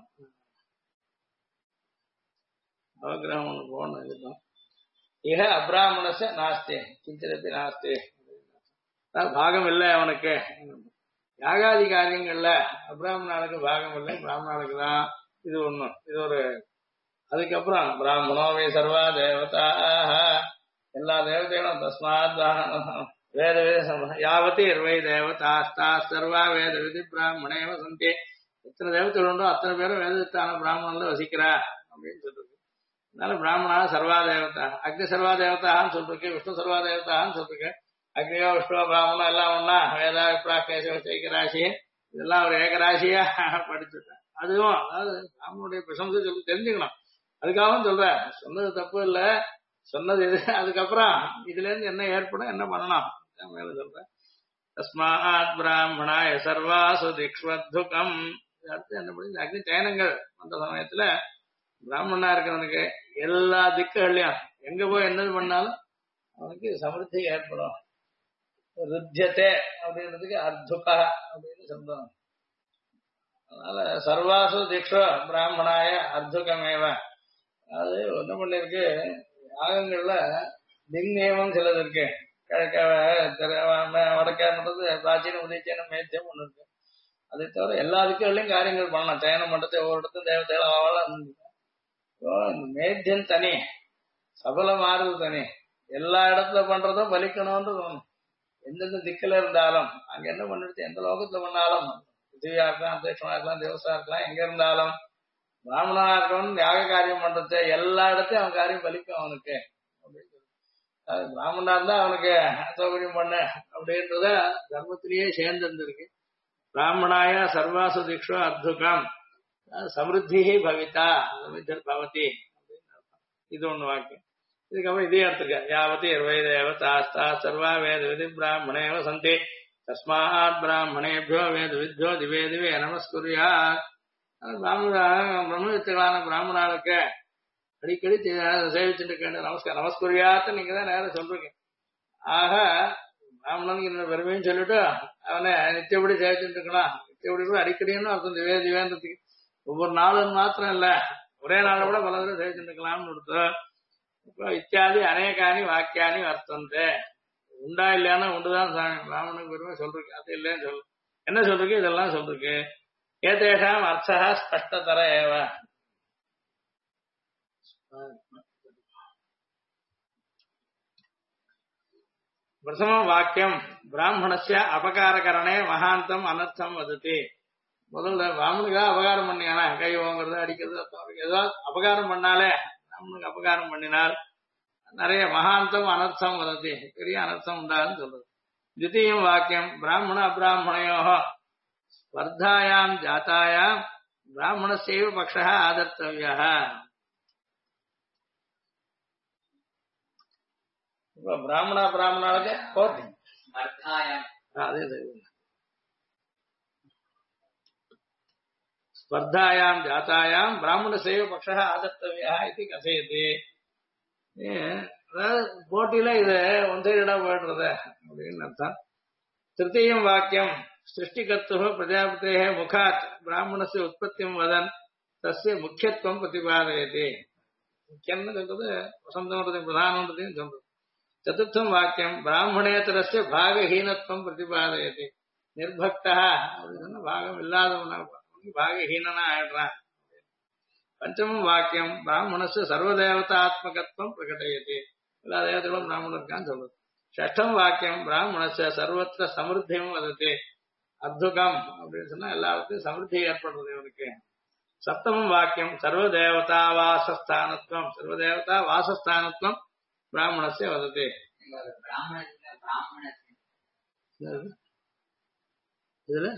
அவகிரகம் ஒண்ணு போகணும். இதுதான் இஹ அப்ராமணஸ்ய நாஸ்தி கிஞ்சிதப்பி நாஸ்தி. பாகம் இல்லை அவனுக்கு. யாகாதி காரியங்கள்ல அப்ராமணனுக்கு பாகம் இல்லை, பிராமணனுக்கு தான். இது ஒண்ணு. இது ஒரு அதுக்கப்புறம் பிராமணோவே சர்வா தேவதா எல்லா தேவதைகளும் தஸ்மாத் வேத யாவத்தி இருவை தேவதாஸ்தா சர்வா வேத விதி பிராமணேவ சந்தி. எத்தனை தேவதைகள் உண்டோ அத்தனை பேரும் வேதத்தான பிராமணன்ல வசிக்கிறா அப்படின்னு சொல்றது. அதனால பிராமணா சர்வா தேவதா அக்னி சர்வா தேவதான்னு சொல்லிருக்கு, விஷ்ணு சர்வா தேவதான்னு சொல்லிருக்கு. அக்னியோ விஷ்ணுவோ பிராமணம் எல்லாம் ஒன்னா வேதா விப்ராகேச ஏகராசி இதெல்லாம் ஒரு ஏகராசியா படிச்சுட்டேன். அதுவும் அதாவது பிராமணுடைய பிரசம்சை சொல்லி தெரிஞ்சுக்கணும். அதுக்காகவும் சொல்றேன். சொன்னது தப்பு இல்ல, சொன்னது இது. அதுக்கப்புறம் இதுல இருந்து என்ன ஏற்படும் என்ன பண்ணணும் மேல சொல்றேன். தஸ்மாத் பிராமணாய சர்வாசு திக்ஷ்வத்துகம். அடுத்து என்ன பண்ணி அக்னி சயனங்கள் அந்த சமயத்துல பிராமணனா இருக்கிறவனுக்கு எல்லா திக்குகள்லயும் எங்க போய் என்னது பண்ணாலும் அவனுக்கு சமிருத்தி ஏற்படும். ருத்தியத்தே அப்படின்றதுக்கு அர்த்துகா அப்படின்னு சொல்றாங்க. அதனால சர்வாசு திக்ஷோ பிராமணாய அர்த்துகமேவ. அது என்ன பண்ணிருக்கு யாகங்கள்ல திங் நியமம் சிலது இருக்கு. கிழக்க வடக்கேன்றது பிராச்சீன உதயச்சேனம் மேத்தியம் ஒண்ணு இருக்கு. அதை தவிர எல்லா திக்குகள்லயும் காரியங்கள் பண்ணலாம். சயனம் பண்றது ஒவ்வொரு இடத்தும் தேவதைகளும் மேத்தியம் தனி, சபலம் மாறுது தனி. எல்லா இடத்துல பண்றதும் பலிக்கணும்ன்றது ஒண்ணு. எந்தெந்த திக்குல இருந்தாலும் அங்க என்ன பண்ணிடுச்சு எந்த லோகத்துல பண்ணாலும் பிருத்திவியா இருக்கலாம், அந்தரிஷமா இருக்கலாம், தேவசா இருக்கலாம், எங்க இருந்தாலும் பிராமணனா இருக்கவன் யாக காரியம் பண்றது எல்லா இடத்தையும் அவன் காரியம் பலிக்கும் அவனுக்கு அப்படின்னு சொல்லி. பிராமணனா இருந்தா அவனுக்கு சௌகரியம் பண்ண அப்படின்றத தர்மத்திலேயே சேர்ந்திருந்திருக்கு. பிராமணாய சர்வாசு திக்ஷோ அர்த்துகம் சமிருத்தி பவிதா பவதி. இது ஒண்ணு வாக்கியம். இதுக்கப்புறம் இதே எடுத்துக்க யாவத்தி இருவை தேவதாஸ்தா சர்வா வேத விதி பிராமணேவ சந்தி தஸ்மாத் பிராமணேபியோ வேத வித்யோ திவே திவே நமஸ்குரியாத். பிரம்மவித்துகளான பிராமணாளுக்கு அடிக்கடி சேவிச்சுட்டு நமஸ்குரியாத்து நீங்க தான் நேரம் சொல்றீங்க. ஆக பிராமணனுக்கு இந்த பெருமையும் சொல்லிட்டு அவனை நித்தியப்படி சேவிச்சுட்டு இருக்கலாம். நித்தியப்படி கூட அடிக்கடின்னு அர்த்தம் திவே திவேன்றதுக்கு ஒவ்வொரு நாளும் மாத்திரம் இல்ல, ஒரே நாளை கூட பல தடவை சேவிச்சுட்டு இருக்கலாம்னு கொடுத்தோம். இப்போ இத்தியாதி அநேகானி வாக்கியானி வர்த்தந்தே. உண்டா இல்லையானா உண்டுதான் சாமி பிராமணனுக்கு பெருமை சொல்றீங்க. அது இல்லைன்னு சொல்லு என்ன சொல்றீங்க இதெல்லாம் சொல்றீங்க. ஏதேஷாம் அர்த்தா ஸ்பஷ்டதர ஏவ. பிரதமம் வாக்கியம் பிராமணஸ்ய அபகாரகரணே மகாந்தம் அனர்த்தம் வதத்தி. முதல்ல பிராமணுக்காக அபகாரம் பண்ணியானா கை வாங்குறது அடிக்கிறது ஏதாவது அபகாரம் பண்ணாலே பிராமணுக்கு அபகாரம் பண்ணினால் நிறைய மகாந்தம் அனர்த்தம் வதத்தி பெரிய அனர்த்தம் உண்டாதுன்னு சொல்றது. द्वितीयं वाक्यं ब्राह्मण अब्राह्मणयोः स्पर्धायां जातायां ब्राह्मणस्यैव पक्षः आदर्तव्यः. ब्राह्मण ब्राह्मणाளுக்கு போட்டி அதே स्पर्धायां जातायां ब्राह्मणस्यैव पक्षः आदर्तव्यः इति कथयति. அதாவது போட்டியில இது ஒன்றையிடா போயிடுறது அப்படின்னு அர்த்தம். திருத்தீயம் வாக்கியம் சிருஷ்டிகர்த்துः பிரஜாபதேः முகாத் பிராமணस्य உற்பத்திம் வதன் தஸ்ய முக்கியத்துவம் பிரதிபாதயதி. முக்கியம்னு சொல்றது வசந்தம்ன்றதையும் பிரதானம்ன்றதையும் சொல்றது. சதுர்த்தம் வாக்கியம் பிராமணேதரஸ்ய பாகஹீனத்துவம் பிரதிபாதயதி. நிர்பக்தா அப்படின்னு பாகம் இல்லாதவனா பாகஹீனனா ஆயிடுறான். பஞ்சமம் வாக்கியம் பிராமணஸ்ய சர்வதேவதாத்மகத்துவம் பிரகடயதி. எல்லா தேவதைகளும் பிராமணன் இருக்கான்னு சொல்றது. ஷஷ்டம் வாக்கியம் பிராமணஸ்ய சர்வத்திர சமிருத்தியும் வதத்தி. அத்துகம் அப்படின்னு சொன்னா எல்லாருக்கும் சமிருத்தி ஏற்படுறது இவனுக்கு. சப்தமம் வாக்கியம் சர்வதேவதா வாசஸ்தானத்துவம் சர்வதேவதா வாசஸ்தானத்துவம் பிராமணஸ்ய வதத்தி. இதுல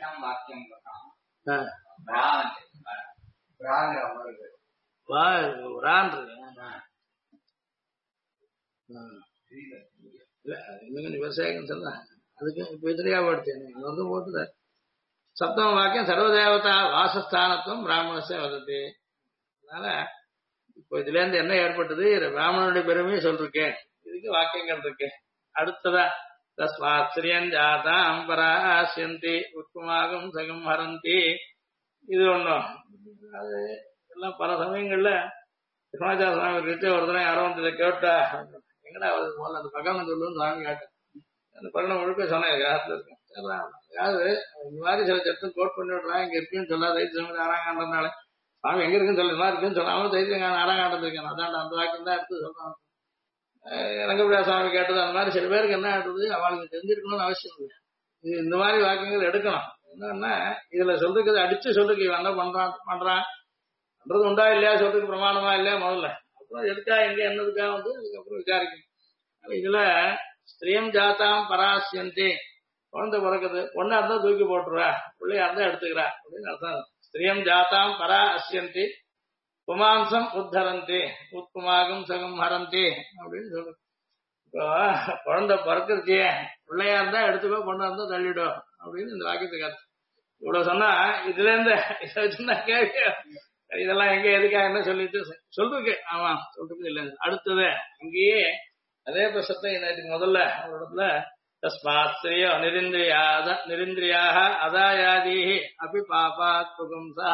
விவசாயம் சொல்ல அதுக்கு இப்ப இதுலயா படுத்தேன் போட்டு. சப்தம வாக்கியம் சர்வதேவதா வாசஸ்தானத்துவம் பிராமணஸ்ய வதத்தி. அதனால இப்போ இதுல இருந்து என்ன ஏற்பட்டது? பிராமணனுடைய பெருமையை சொல்றேன். இதுக்கு வாக்கியங்கள் இருக்கு. அடுத்ததா தஸ்மாத் ஸ்ரீயஞ்சாதாம் பராசியந்தி உத்மாகம் சகம் ஹரந்தி. இது ஒண்ணும் அது எல்லாம் பல சமயங்கள்ல கிருஷ்ணாச்சார சுவாமி கிட்ட ஒரு தடவை யாரோ வந்து இதை கேட்டா எங்கடா முதல்ல அந்த பகவான் சொல்லுன்னு சுவாமி கேட்டேன். அந்த பகவான் முழுக்க சொன்னேன் யாத்துல இருக்கேன். அதாவது இந்த மாதிரி சில சட்டம் கோட் பண்ணி விடுறான் இங்க இருக்குன்னு சொல்லாத தைத்தியம் ஆறாங்காண்டதுனால சுவாமி எங்க இருக்குன்னு சொல்லி மாதிரி இருக்குன்னு சொல்லாம தைத்தியம் ஆறாங்காண்டது இருக்கேன். அதான் அந்த வாக்கியம் தான் எடுத்து சொல்றாங்க. ரங்கபிரியா சுவாமி கேட்டது அந்த மாதிரி சில பேருக்கு என்ன ஆகுது அவளுக்கு தெரிஞ்சிருக்கணும்னு அவசியம் இல்லை. இது இந்த மாதிரி வாக்கியங்கள் எடுக்கணும். என்னன்னா இதுல சொல்றதுக்கு அடிச்சு சொல்றதுக்கு இவன் என்ன பண்றான் பண்றது உண்டா இல்லையா சொல்றதுக்கு பிரமாணமா இல்லையா முதல்ல. அப்புறம் எதுக்கா எங்க என்னதுக்கா வந்து அதுக்கப்புறம் விசாரிக்கணும். இதுல ஸ்திரீயம் ஜாத்தாம் பராசியந்தி குழந்தை பிறக்குது. பொண்ணா இருந்தா தூக்கி போட்டுறா பிள்ளையா இருந்தா எடுத்துக்கிறா அப்படின்னு அர்த்தம். ஸ்திரீயம் ஜாத்தாம் பரா அசியந்தி புமாம்சம் உத்தரந்தி உத்குமாகம் சகம் ஹரந்தி அப்படின்னு சொல்லு. இப்போ குழந்தை பிறக்கிறச்சியே பிள்ளையா இருந்தா எடுத்துக்கோ பொண்ணா இருந்தா தள்ளிடும் அப்படின்னு இந்த வாக்கியத்துக்கு அர்த்தம். இவ்வளவு சொன்னா இதுல இருந்து இதை வச்சுன்னா கேட்க இதெல்லாம் எங்க எதுக்கா என்ன சொல்லிட்டு சொல்றதுக்கு ஆமா சொல்றதுக்கு இல்லை. அடுத்தது இங்கேயே அதே பிரசத்தை நேற்றுக்கு முதல்ல ஒரு இடத்துல தஸ்மாத்ஸ்திரியோ நிரிந்திரியாக அதாயாதீஹி அபி பாபாத் புகும்சா.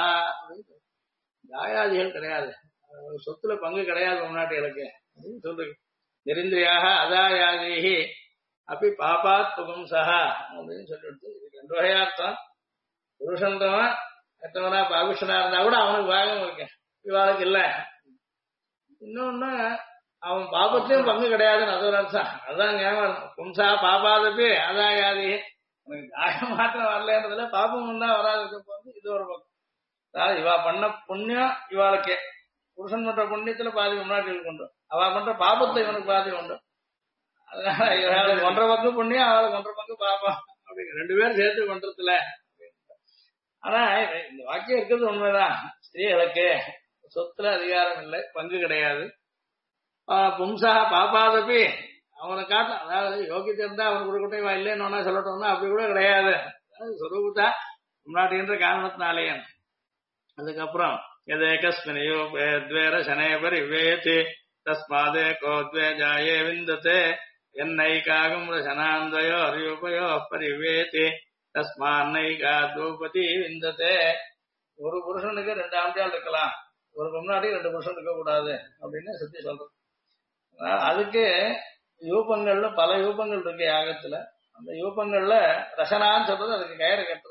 தாயாதிகள் கிடையாது, சொத்துல பங்கு கிடையாது முன்னாட்டிகளுக்கு அப்படின்னு சொல்றது. நிரிந்திரியாக அதாயாதீஹி அப்படி பாபாத் புகும்சா அப்படின்னு சொல்லிட்டு இதுக்கு ரெண்டு வகையார்த்தம். புருஷன்றவன் எத்தவனா பாகுஷனா இருந்தா கூட அவனுக்கு பாகம் இருக்கு, இவாளுக்கு இல்ல. இன்னொன்னு அவன் பாபத்திலையும் பங்கு கிடையாதுன்னு அது ஒரு அர்த்தம். அதுதான் ஞாபகம். பும்சா பாபாதப்பி அதாயாதி. உனக்கு தாயம் மாத்திரம் வரலன்றதுல பாபம் தான் வராது. இது ஒரு பக்கம். அதாவது இவா பண்ண புண்ணியம் இவாளுக்கு, புருஷன் பண்ற புண்ணியத்துல பாதி முன்னாடி உண்டு, அவ பண்ற பாபத்துல இவனுக்கு பாதி உண்டு. அதனால இவளுக்கு ஒன்றரை பங்கு புண்ணியம், அவளுக்கு ஒன்றரை பங்கு பாபம், அப்படி ரெண்டு பேரும் சேர்த்து பண்றதுல. ஆனா இந்த வாக்கியம் இருக்கிறது உண்மைதான். ஸ்திரீகளுக்கு சொத்துல அதிகாரம் இல்லை, பங்கு கிடையாது. பும்சா பாப்பாதப்பி அவனை காட்டலாம். அதாவது யோகித்து இருந்தா அவனுக்கு கொடுக்கட்டும் இல்லைன்னு சொல்லட்டோம்னா அப்படி கூட கிடையாது. சொரூபத்தா முன்னாடின்ற காரணத்தினாலேயே. அதுக்கப்புறம் எதேகஸ்மினையோ வேற சனேபரி வேதி தஸ்மாதே கோத்வே ஜாயே விந்ததே என்னைக்காகும் ரசனாந்தயோ அரியுபயோ பரிவேதி தஸ்மான்னைகா தூபதி விந்ததே. ஒரு புருஷனுக்கு ரெண்டு ஆம்பியால் இருக்கலாம், ஒரு முன்னாடி ரெண்டு புருஷன் இருக்க கூடாது அப்படின்னு சுத்தி சொல்றது. அதுக்கு யூபங்கள்ல பல யூபங்கள் இருக்கு யாகத்துல. அந்த யூபங்கள்ல ரசனான்னு சொல்றது அதுக்கு கயிறு கட்டுறது.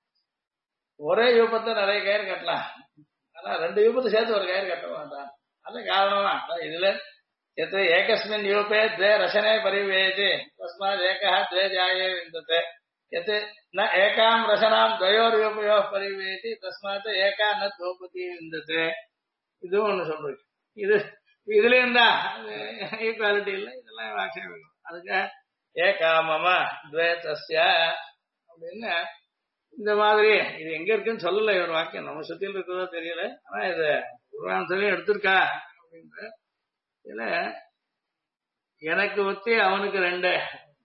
ஒரே யூபத்தை நிறைய கயிறு கட்டலாம், ஆனா ரெண்டு யூபத்தை சேர்த்து ஒரு கயிறு கட்ட மாட்டான். அது காரணமா இதுல எத்த ஏகஸ்மின் யூபே துவே ரசனே பரிவேதி தஸ்மாத் ஏகா துவே ஜாயே விந்ததே எத் ந ஏகாம் ரசனாம் துவயோர் யூபயோ பரிவேதி தஸ்மாத் ஏகா ந தூபதி விந்ததே. இதுவும் ஒண்ணு சொல்றது. இது இதுலயும் தான் ஈக்குவாலிட்டி இல்லை, இதெல்லாம் ஆட்சேபம். அதுக்கு ஏகா மம துவேதஸ்ய அப்படின்னு இந்த மாதிரி இது எங்க இருக்குன்னு சொல்லல. இவர் வாக்கியம் நம்ம சுத்தியில் இருக்கிறதோ தெரியல, ஆனா இது குருவான்சலையும் எடுத்திருக்கா அப்படின்ற. இதுல எனக்கு ஒத்தி அவனுக்கு ரெண்டு,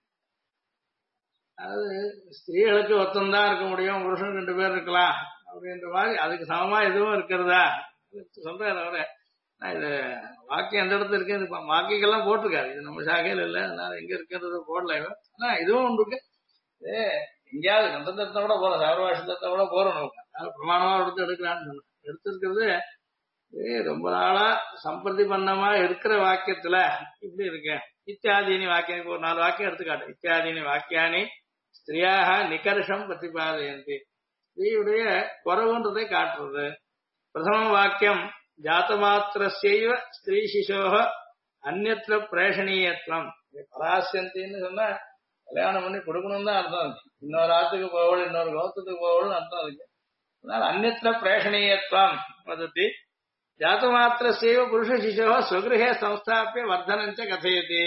அதாவது ஸ்திரீகளுக்கு ஒத்தந்தான் இருக்க முடியும், புருஷன் ரெண்டு பேர் இருக்கலாம் அப்படின்ற மாதிரி அதுக்கு சமமா எதுவும் இருக்கிறதா சொல்றேன். அவரை இது வாக்கியம் எந்த இடத்துல இருக்கு, இந்த வாக்கியெல்லாம் போட்டிருக்காரு. இது நம்ம சாகையில் இல்லை, அதனால எங்க இருக்கிறது போடல. ஆனா இதுவும் ஒன்று இருக்கு. எங்கேயாவது கந்தத்தை கூட போறோம், சௌரவாஷத்தை கூட போறோம் நமக்கு. அதனால பிரமாணமா எடுக்கிறான்னு சொன்னேன். எடுத்திருக்கிறது ரொம்ப நாளா சம்பிரதி பண்ணமா இருக்கிற வாக்கியத்துல இப்படி இருக்கு. இத்தியாதீனி வாக்கியம், இப்போ ஒரு 4 வாக்கியம் எடுத்துக்காட்டு. இத்தியாதீனி வாக்கியானி ஸ்திரியாக நிகர்ஷம் பிரதிபாதயந்தி, ஸ்திரீயுடைய குறவுன்றதை காட்டுறது. பிரதம வாக்கியம் ஜாத்தமாத்திரஸ்யைவ ஸ்திரீ சிசோக அந்நியத்திர பிரேஷணீயத்துவம். பராசந்தின்னு சொன்னா கல்யாணம் பண்ணி கொடுக்கணும் தான் அர்த்தம் இருக்கு. இன்னொரு ஆத்துக்கு போவள், இன்னொரு கௌத்தத்துக்கு போவள்னு அர்த்தம் இருக்கு. அதனால அந்நியத்திர பிரேஷணீயத்துவம் வதத்தி. ஜாத்தமாத்திரஸ்யைவ புருஷ சிசோக ஸ்வகிருஹே சம்ஸ்தாபிய வர்தனஞ்ச கதையதி.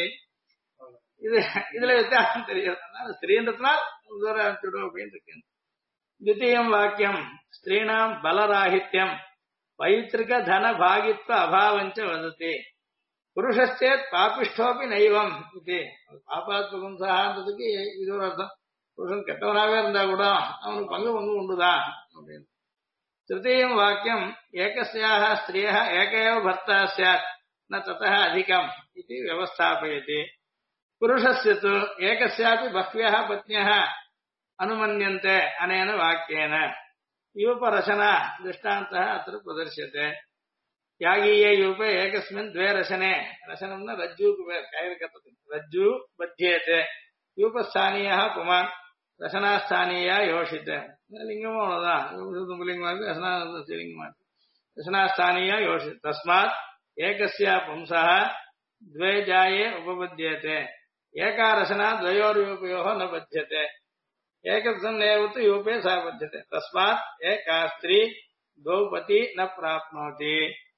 இதுல வித்தியாசம் தெரியாது. அதனால ஸ்திரீன்றதுனால் தூரம் அனுப்பிவிடும் அப்படின்னு இருக்கு. द्वितीयं वाक्यं स्त्रीणां बलराहित्यं पैतृक धन भागित्व अभावञ्च वदति. पुरुषश्चेत् पापिष्ठोऽपि नैवम् इति. पापात् पुंसःன்றதுக்கு இது ஒரு அர்த்தம். புருஷன் கெட்டவனாவே இருந்தா கூட அவனுக்கு பங்கு உண்டுதான் அப்படின்னு. तृतीयं वाक्यं एकस्याः स्त्रियः एक एव भर्ता स्यात् न ततः अधिकम् इति व्यवस्थापयति. पुरुषस्य तु एकस्यापि बह्व्यः पत्न्यः अनुमन्यन्ते अनेन वाक्येन. यूपरचना दृष्टान्तः अत्र प्रदर्श्यते. यागीये यूपे एकस्मिन् द्वे रचने, रचनं न रज्जूः रज्जू बध्येते. यूपस्थानीयः पुमान्, रचनास्थानीया योषिते. लिङ्गम् अवळुदान्, पुल्लिङ्गम् रचनालिङ्गम् रचनास्थानीया योषिते. तस्मात् एकस्य पुंसः द्वे जाये उपपद्येते. एका रचना द्वयोर्यूपयोः न बध्यते. एकस्मिन्नेव तु यूपे सा बध्यते. तस्मात् एका स्त्री द्वौ पति न प्राप्नोति.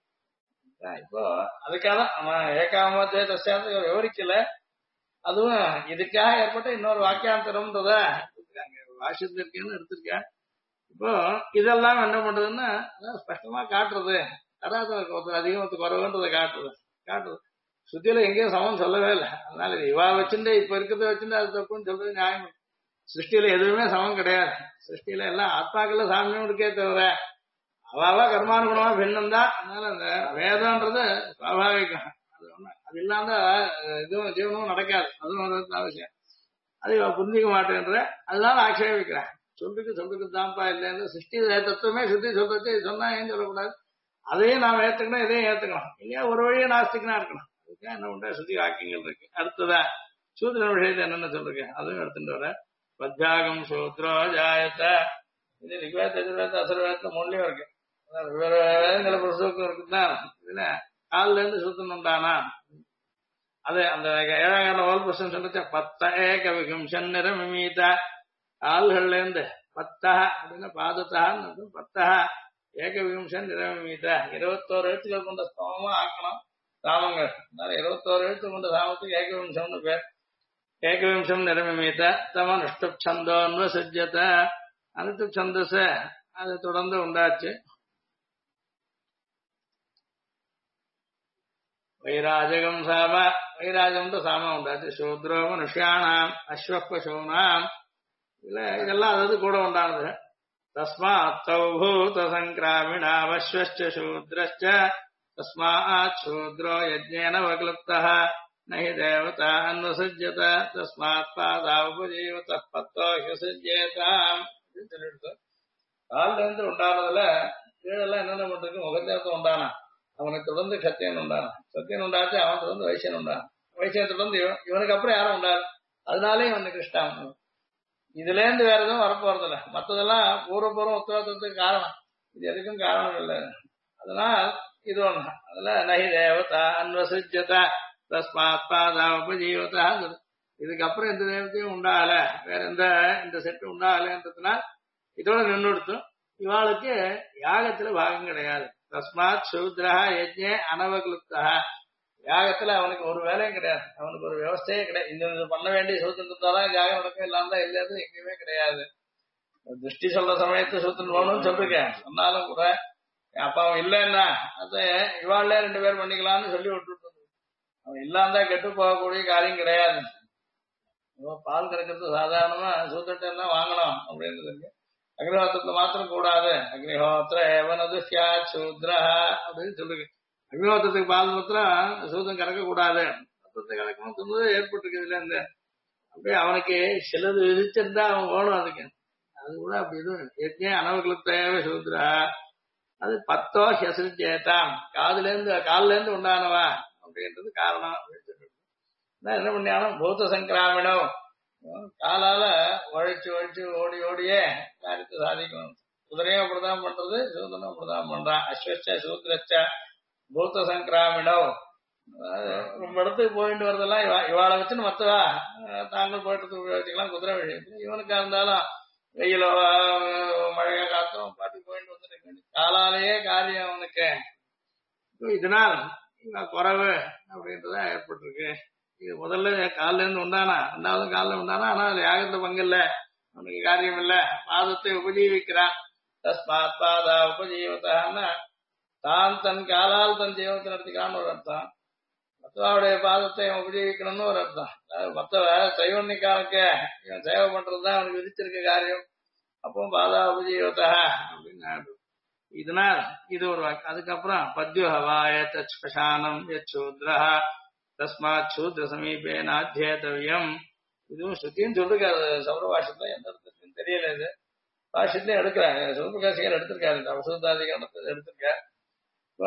இப்போ அதுக்காக ஏகாமத்தே தஸ்யாந்து விவரிக்கல. அதுவும் இதுக்காக ஏற்பட்ட இன்னொரு வாக்கியாந்தரம்ன்றத வாசித்து இருக்கேன்னு எடுத்திருக்கேன். இப்போ இதெல்லாம் என்ன பண்றதுன்னா ஸ்பஷ்டமா காட்டுறது. அதாவது ஒருத்தர் அதிகம் ஒருத்தர் குறைவுன்றதை காட்டுறது. சுத்தியில எங்கேயும் சமம் சொல்லவே இல்லை. அதனால இவா வச்சுட்டு இப்ப இருக்கிறத வச்சுட்டு அது தப்புன்னு சொல்றது நியாயம். சிருஷ்டியில எதுவுமே சமம் கிடையாது. சிருஷ்டியில எல்லாம் ஆத்மாக்கள்ல சாமியம் இருக்கே தவிர அவாவா கர்மானுகுணமா பின்னம் தான். அதனால அந்த வேதம்ன்றது சுவாபாவிகம். அது இல்லாம இதுவும் ஜீவனமும் நடக்காது. அதுவும் ஒரு அவசியம். அது புரிஞ்சிக்க மாட்டேன்ற அதனால ஆட்சேபிக்கிறேன். சொல்றதுக்கு தான்ப்பா இல்லைன்னு சிருஷ்டி தத்துவமே சுத்தி சொல்றது சொன்னா ஏன் சொல்லக்கூடாது. அதையும் நாம் ஏத்துக்கணும், இதையும் ஏத்துக்கணும். இல்லையா ஒரு வழியை நாஸ்திக்கனா இருக்கணும். அதுக்காக என்ன பண்ற சுத்தி வாக்கியங்கள் இருக்கு. அடுத்ததான் சூத்திர விஷயத்தை என்னென்ன சொல்றேன் அதுவும் எடுத்துட்டு வர. பத்யாகம் சூத்ரோ ஜாயத்த. இது ரிக்வேத அசுரவேதத்துல மூணுலயும் இருக்கு. வேற வேதங்களை புருஷத்துக்கும் இருக்குதான். இதுல காலில இருந்து சூத்திரம் உண்டானா அது அந்த 7ஆம் காண்டம் ஓல் புருஷன் சொல்லிச்ச 10 ஏக விகம்சன் நிறமிமீத. கால்கள்ல இருந்து 10 அப்படின்னா பாதத்தான்னு 10 ஏக விகம்சன் நிறமிமீத. 21 எழுத்துக்கள் கொண்ட ஸ்தவமா ஆக்கணும் சாமங்கள். அதனால 21 எழுத்து கொண்ட சாமத்துக்கு ஏகவிம்சம்னு பேர். ஏகவிம்சம் நிறமிமீத தமனுஷ்டுப் சந்தோன்னு சஜ்ஜத. அனுஷ்டுப் சந்தச அது தொடர்ந்து உண்டாச்சு. வைராஜகம் சாம, வைராஜம் சாம உண்டாச்சு. சூத்ரோ மனுஷியானாம் அஸ்வப்பசூனாம். இதெல்லாம் அதாவது கூட உண்டானது. தஸ்மாத் தௌபூத சங்கிராமிணாம் அஸ்வச்ச சூத்ரச்ச. தஸ்மாத் சூத்ரோ யஜ்ஞேன வக்லுப்தः நஹி தேவதா அன்வசஜ்ஜத. தஸ்மாத் பாதா உபஜீவதः பத்தோ ஹ்யசஜ்ஜேதாம். சொல்லிட்டு காலில இருந்து உண்டானதுல கீழெல்லாம் என்னென்ன பண்றது முகத்தேவத்தை உண்டானா. அவனுக்கு தொடர்ந்து சத்தியன் உண்டான. சத்தியன் உண்டாச்சு. அவன் தொடர்ந்து வைசியன் உண்டான. வைசியன் தொடர்ந்து இவனுக்கு அப்புறம் யாரும் உண்டாது. அதனாலே இவனுக்கு கிருஷ்ணான். இதுல இருந்து வேற எதுவும் வரப்போறதில்ல. மற்றதெல்லாம் பூர்வபூர்வம் உத்தரவாதத்துக்கு காரணம். இது எதுக்கும் காரணம் இல்லை. அதனால் இது ஒண்ணு. அதுல நஹி தேவதா அன்வசஜ்ஜத தஸ்மாத் பாதா உபஜீவதா. இதுக்கப்புறம் எந்த தேவத்தையும் உண்டாகல, வேற இந்த செட்டு உண்டாகலன்றதுனால் இதோட நின்றுடுத்தும். இவாளுக்கு யாகத்துல பாகம் கிடையாது. தஸ்மாத் சூத்ரா யஜ்ஞே அனவக்லுப்தா. யாகத்துல அவனுக்கு ஒரு வேலையும் கிடையாது. அவனுக்கு ஒரு வியவஸ்தையே கிடையாது. இந்த பண்ண வேண்டிய சூத்திரத்தாதான் யாகம் நடக்கும். இல்லாம இல்லையாது எங்கேயுமே கிடையாது. திருஷ்டி சொல்ற சமயத்து சூத்திரம் போகணும்னு சொல்லிருக்கேன். சொன்னாலும் கூட அப்ப அவன் இல்லைன்னா அத இவாள்ல 2 பேர் பண்ணிக்கலாம்னு சொல்லி விட்டுட்டு அவன் இல்லாம கெட்டு போகக்கூடிய காரியம் கிடையாது. பால் கறக்கிறது சாதாரணமா சூத்திரத்தை எல்லாம் வாங்கணும் அப்படின்றது இருக்கு. அக்னிஹோத்திரத்துல மாத்திரம் கூடாது. அக்னிஹோத்திர ஏவனது சூத்ரா அப்படின்னு சொல்லுங்க. அக்னிஹோத்திரத்துக்கு பால் மாத்திரம் சூத்திரம் கறக்க கூடாது. கறக்கணும் சொன்னது ஏற்பட்டிருக்கு. இதுல இந்த அப்படியே அவனுக்கு சிலது விதிச்சிருந்தா அவன் போகணும் அதுக்கு. அது கூட அப்படி எதுவும் யஜ்ஞ அனவகிருத்தேவ சூத்ரா அது 10 ஹெசரி சேட்டான் காலில இருந்து உண்டானவா அப்படின்றது காரணம் அப்படின்னு சொல்லிட்டு என்ன பண்ணியாலும் பூத சங்கிராமணம் காலால உழைச்சு உழைச்சு ஓடி ஓடியே காரியத்தை சாதிக்கணும். குதிரையும் அப்படிதான் பண்றது, சூதனும் அப்படிதான் பண்றான். அஸ்வச்ச சூத்ரச்ச பூத்த சங்கிராமிடம் ரொம்ப இடத்துக்கு போயிட்டு வரதெல்லாம் இவாளை வச்சுன்னு மத்தவா தாங்கள் போயிட்டு உபயோகிச்சுக்கலாம் குதிரை விஷயத்துல. இவனுக்கா இருந்தாலும் வெயிலோ மழையோ காத்தும் பாட்டு போயிட்டு வந்துட்டு காலாலேயே காரியம் அவனுக்கு. இதனால் குறைவு அப்படின்றதான் ஏற்பட்டிருக்கு. இது முதல்ல காலில இருந்து உண்டானா, ரெண்டாவது காலில் உண்டானா, ஆனா அது யாகத்துல பங்கு இல்ல, அவனுக்கு காரியம் இல்ல. பாதத்தை உபஜீவிக்கிறான். தஸ்மாத் பாதா உபஜீவத்தான்னா தான் தன் காலால் தன் ஜீவனத்தை நடத்திக்கிறான்னு ஒரு அர்த்தம். மற்றவாவுடைய பாதத்தை உபஜீவிக்கணும்னு ஒரு அர்த்தம். மற்ற சைவன்னிக்கானுக்கு இவன் சேவை பண்றதுதான் அவனுக்கு விதிச்சிருக்க காரியம். அப்போ பாதா உபஜீவத்தா அப்படின்னு இதனால் இது ஒரு வாக்கு. அதுக்கப்புறம் பத்யுஹவாய தச்சானம் யச்சூத்ரா தஸ்மாத் சூத்ர சமீபே நாத்தியேதவியம். இதுவும் ஸ்ருதியும் சொல்லிருக்காரு சௌர பாஷத்துல, எந்த இடத்துக்கு தெரியல. இது பாஷத்துலயும் எடுக்கிறாங்க, சிவபிரகாசிகர் எடுத்திருக்காரு, அவசூத்தாதிகரணத்தை எடுத்திருக்காரு. இப்போ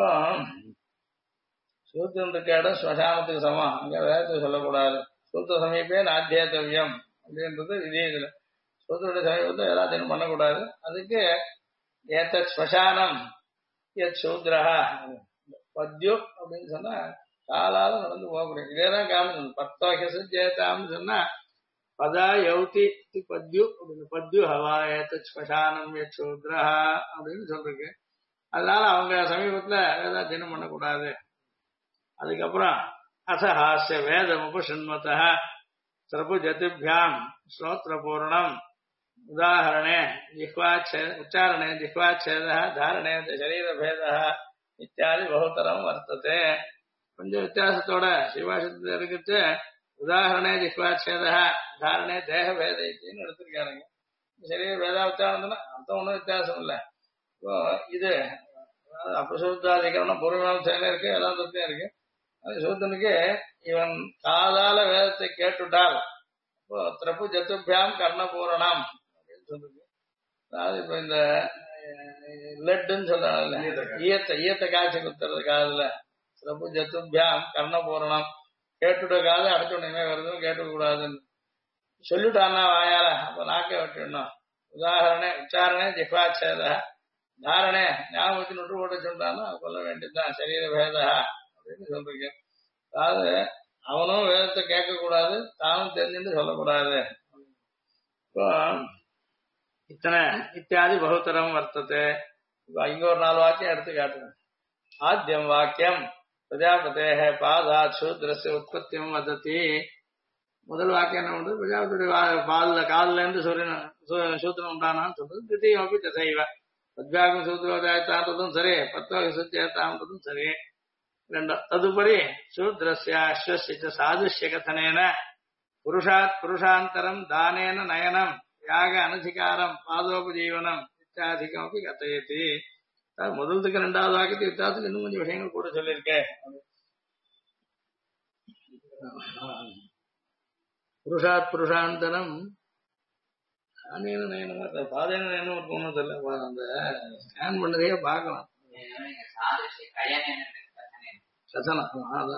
சூத்திரனுக்கு இடம் ஸ்மசானத்துக்கு சமம், அங்க வேதத்தை சொல்லக்கூடாது. சூத்திர சமீபே நாத்தியேதவியம் அப்படின்றது விதி. இதுல சூத்திரனுடைய சமீபத்தை எல்லாத்தையும் பண்ணக்கூடாது. அதுக்கு ஏத்த ஸ்மசானம் எத் சூத்ரா பத்யு அப்படின்னு சொன்னா காலால நடந்து போகக்கூடாது. இதேதான் காரணம். 10 ஹெசேத்தாம்னு சொன்னா பதா யௌதி பத்யு அப்படின்னு பத்யு ஹவாயத்த ஸ்மசானம் எத் சூத்ரா அப்படின்னு சொல்றீங்க. அதனால அவங்க சமீபத்துல வேதாத்தியனம் பண்ணக்கூடாது. அதுக்கப்புறம் அசஹாஸ்ய வேதம் உபசன்மத சர்புஜதிபியாம் ஸ்ரோத்ர பூர்ணம் உதாரணே உச்சாரணே ஜிஹ்வாச்சேத தாரணே சரீர பேத இத்தியாதி பகுத்தரம் வர்த்ததே. கொஞ்சம் வித்தியாசத்தோட சிவாசத்துல இருக்குது. உதாரணே ஜிஹ்வாச்சேத தாரணே தேக பேத இத்தின்னு எடுத்திருக்காருங்க. சரீர பேதா உச்சாரணம்னா அர்த்தம் ஒன்றும் வித்தியாசம் இல்லை. இப்போ இது அபசூத்தாதிகரணம் பூர்வமான செயல இருக்கு, வேதாந்தத்தையும் இருக்கு. அது சூத்தனுக்கு இவன் காதால வேதத்தை கேட்டுட்டால் இப்போ திரப்பு ஜத்துபியாம் கர்ணபூரணம் அப்படின்னு சொல்றது. அதாவது இப்ப இந்த லெட்டுன்னு சொல்றாங்கல்ல, ஈயத்தை காய்ச்சி குத்துறது காதுல, திரப்பு ஜத்துபியாம் கர்ணபூரணம் கேட்டுட்ட காது அடைச்சுடனே வருதுன்னு கேட்டுக்க கூடாதுன்னு சொல்லிட்டான்னா வாயால, அப்ப நாக்கே வெட்டிடணும். உதாரணே உச்சாரணே ஜிஹ்வாச்சேத தாரணே ஞாபகத்தின் விட்டு போட்டு சொல்லிட்டான்னா சொல்ல வேண்டியதுதான் சரீர பேதா அப்படின்னு சொல்றீங்க. அதாவது அவனும் வேதத்தை கேட்க கூடாது, தானும் தெரிஞ்சுட்டு சொல்லக்கூடாது. இப்போ இத்தனை இத்தியாதி பகுத்தரம் வர்த்தத்தை. இப்போ இங்க ஒரு 4 வாக்கியம் எடுத்து காட்டுறேன். ஆத்தியம் வாக்கியம் பிரஜாபதேஹ பாதாத் சூத்ரஸ்ய உற்பத்தியம் வதத்தி. முதல் வாக்கியம் என்ன பண்றது? பிரஜாபதியுடைய காலில இருந்து சூத்திரம் உண்டானான்னு சொல்றது. தித்தியம் அப்படி தசைவ பத்யாகம் சூத்திரோதாயத்தான்றதும் சரி, 10 சுத்தியத்தான்றதும் சரி. ரெண்டும் ததுபடி சூத்ரஸ்ய அஸ்வஸ்ய சாதுஷ்ய கதனேன புருஷாத் புருஷாந்தரம் தானேன நயனம் யாக அனதிகாரம் பாதோபஜீவனம் இத்தியாதிகம் அப்படி கதையத்தி. முதலத்துக்கு 2வது வாக்கியத்துக்கு வித்தியாசத்தில் இன்னும் கொஞ்சம் விஷயங்கள் கூட சொல்லியிருக்கேன். புருஷாத் புருஷாந்தரம் தானேன நயனம் பாதேன நயனம் ஒரு ஒன்றும் தெரியல. அந்த ஸ்கேன் பண்ணதையே பார்க்கலாம். கதனம்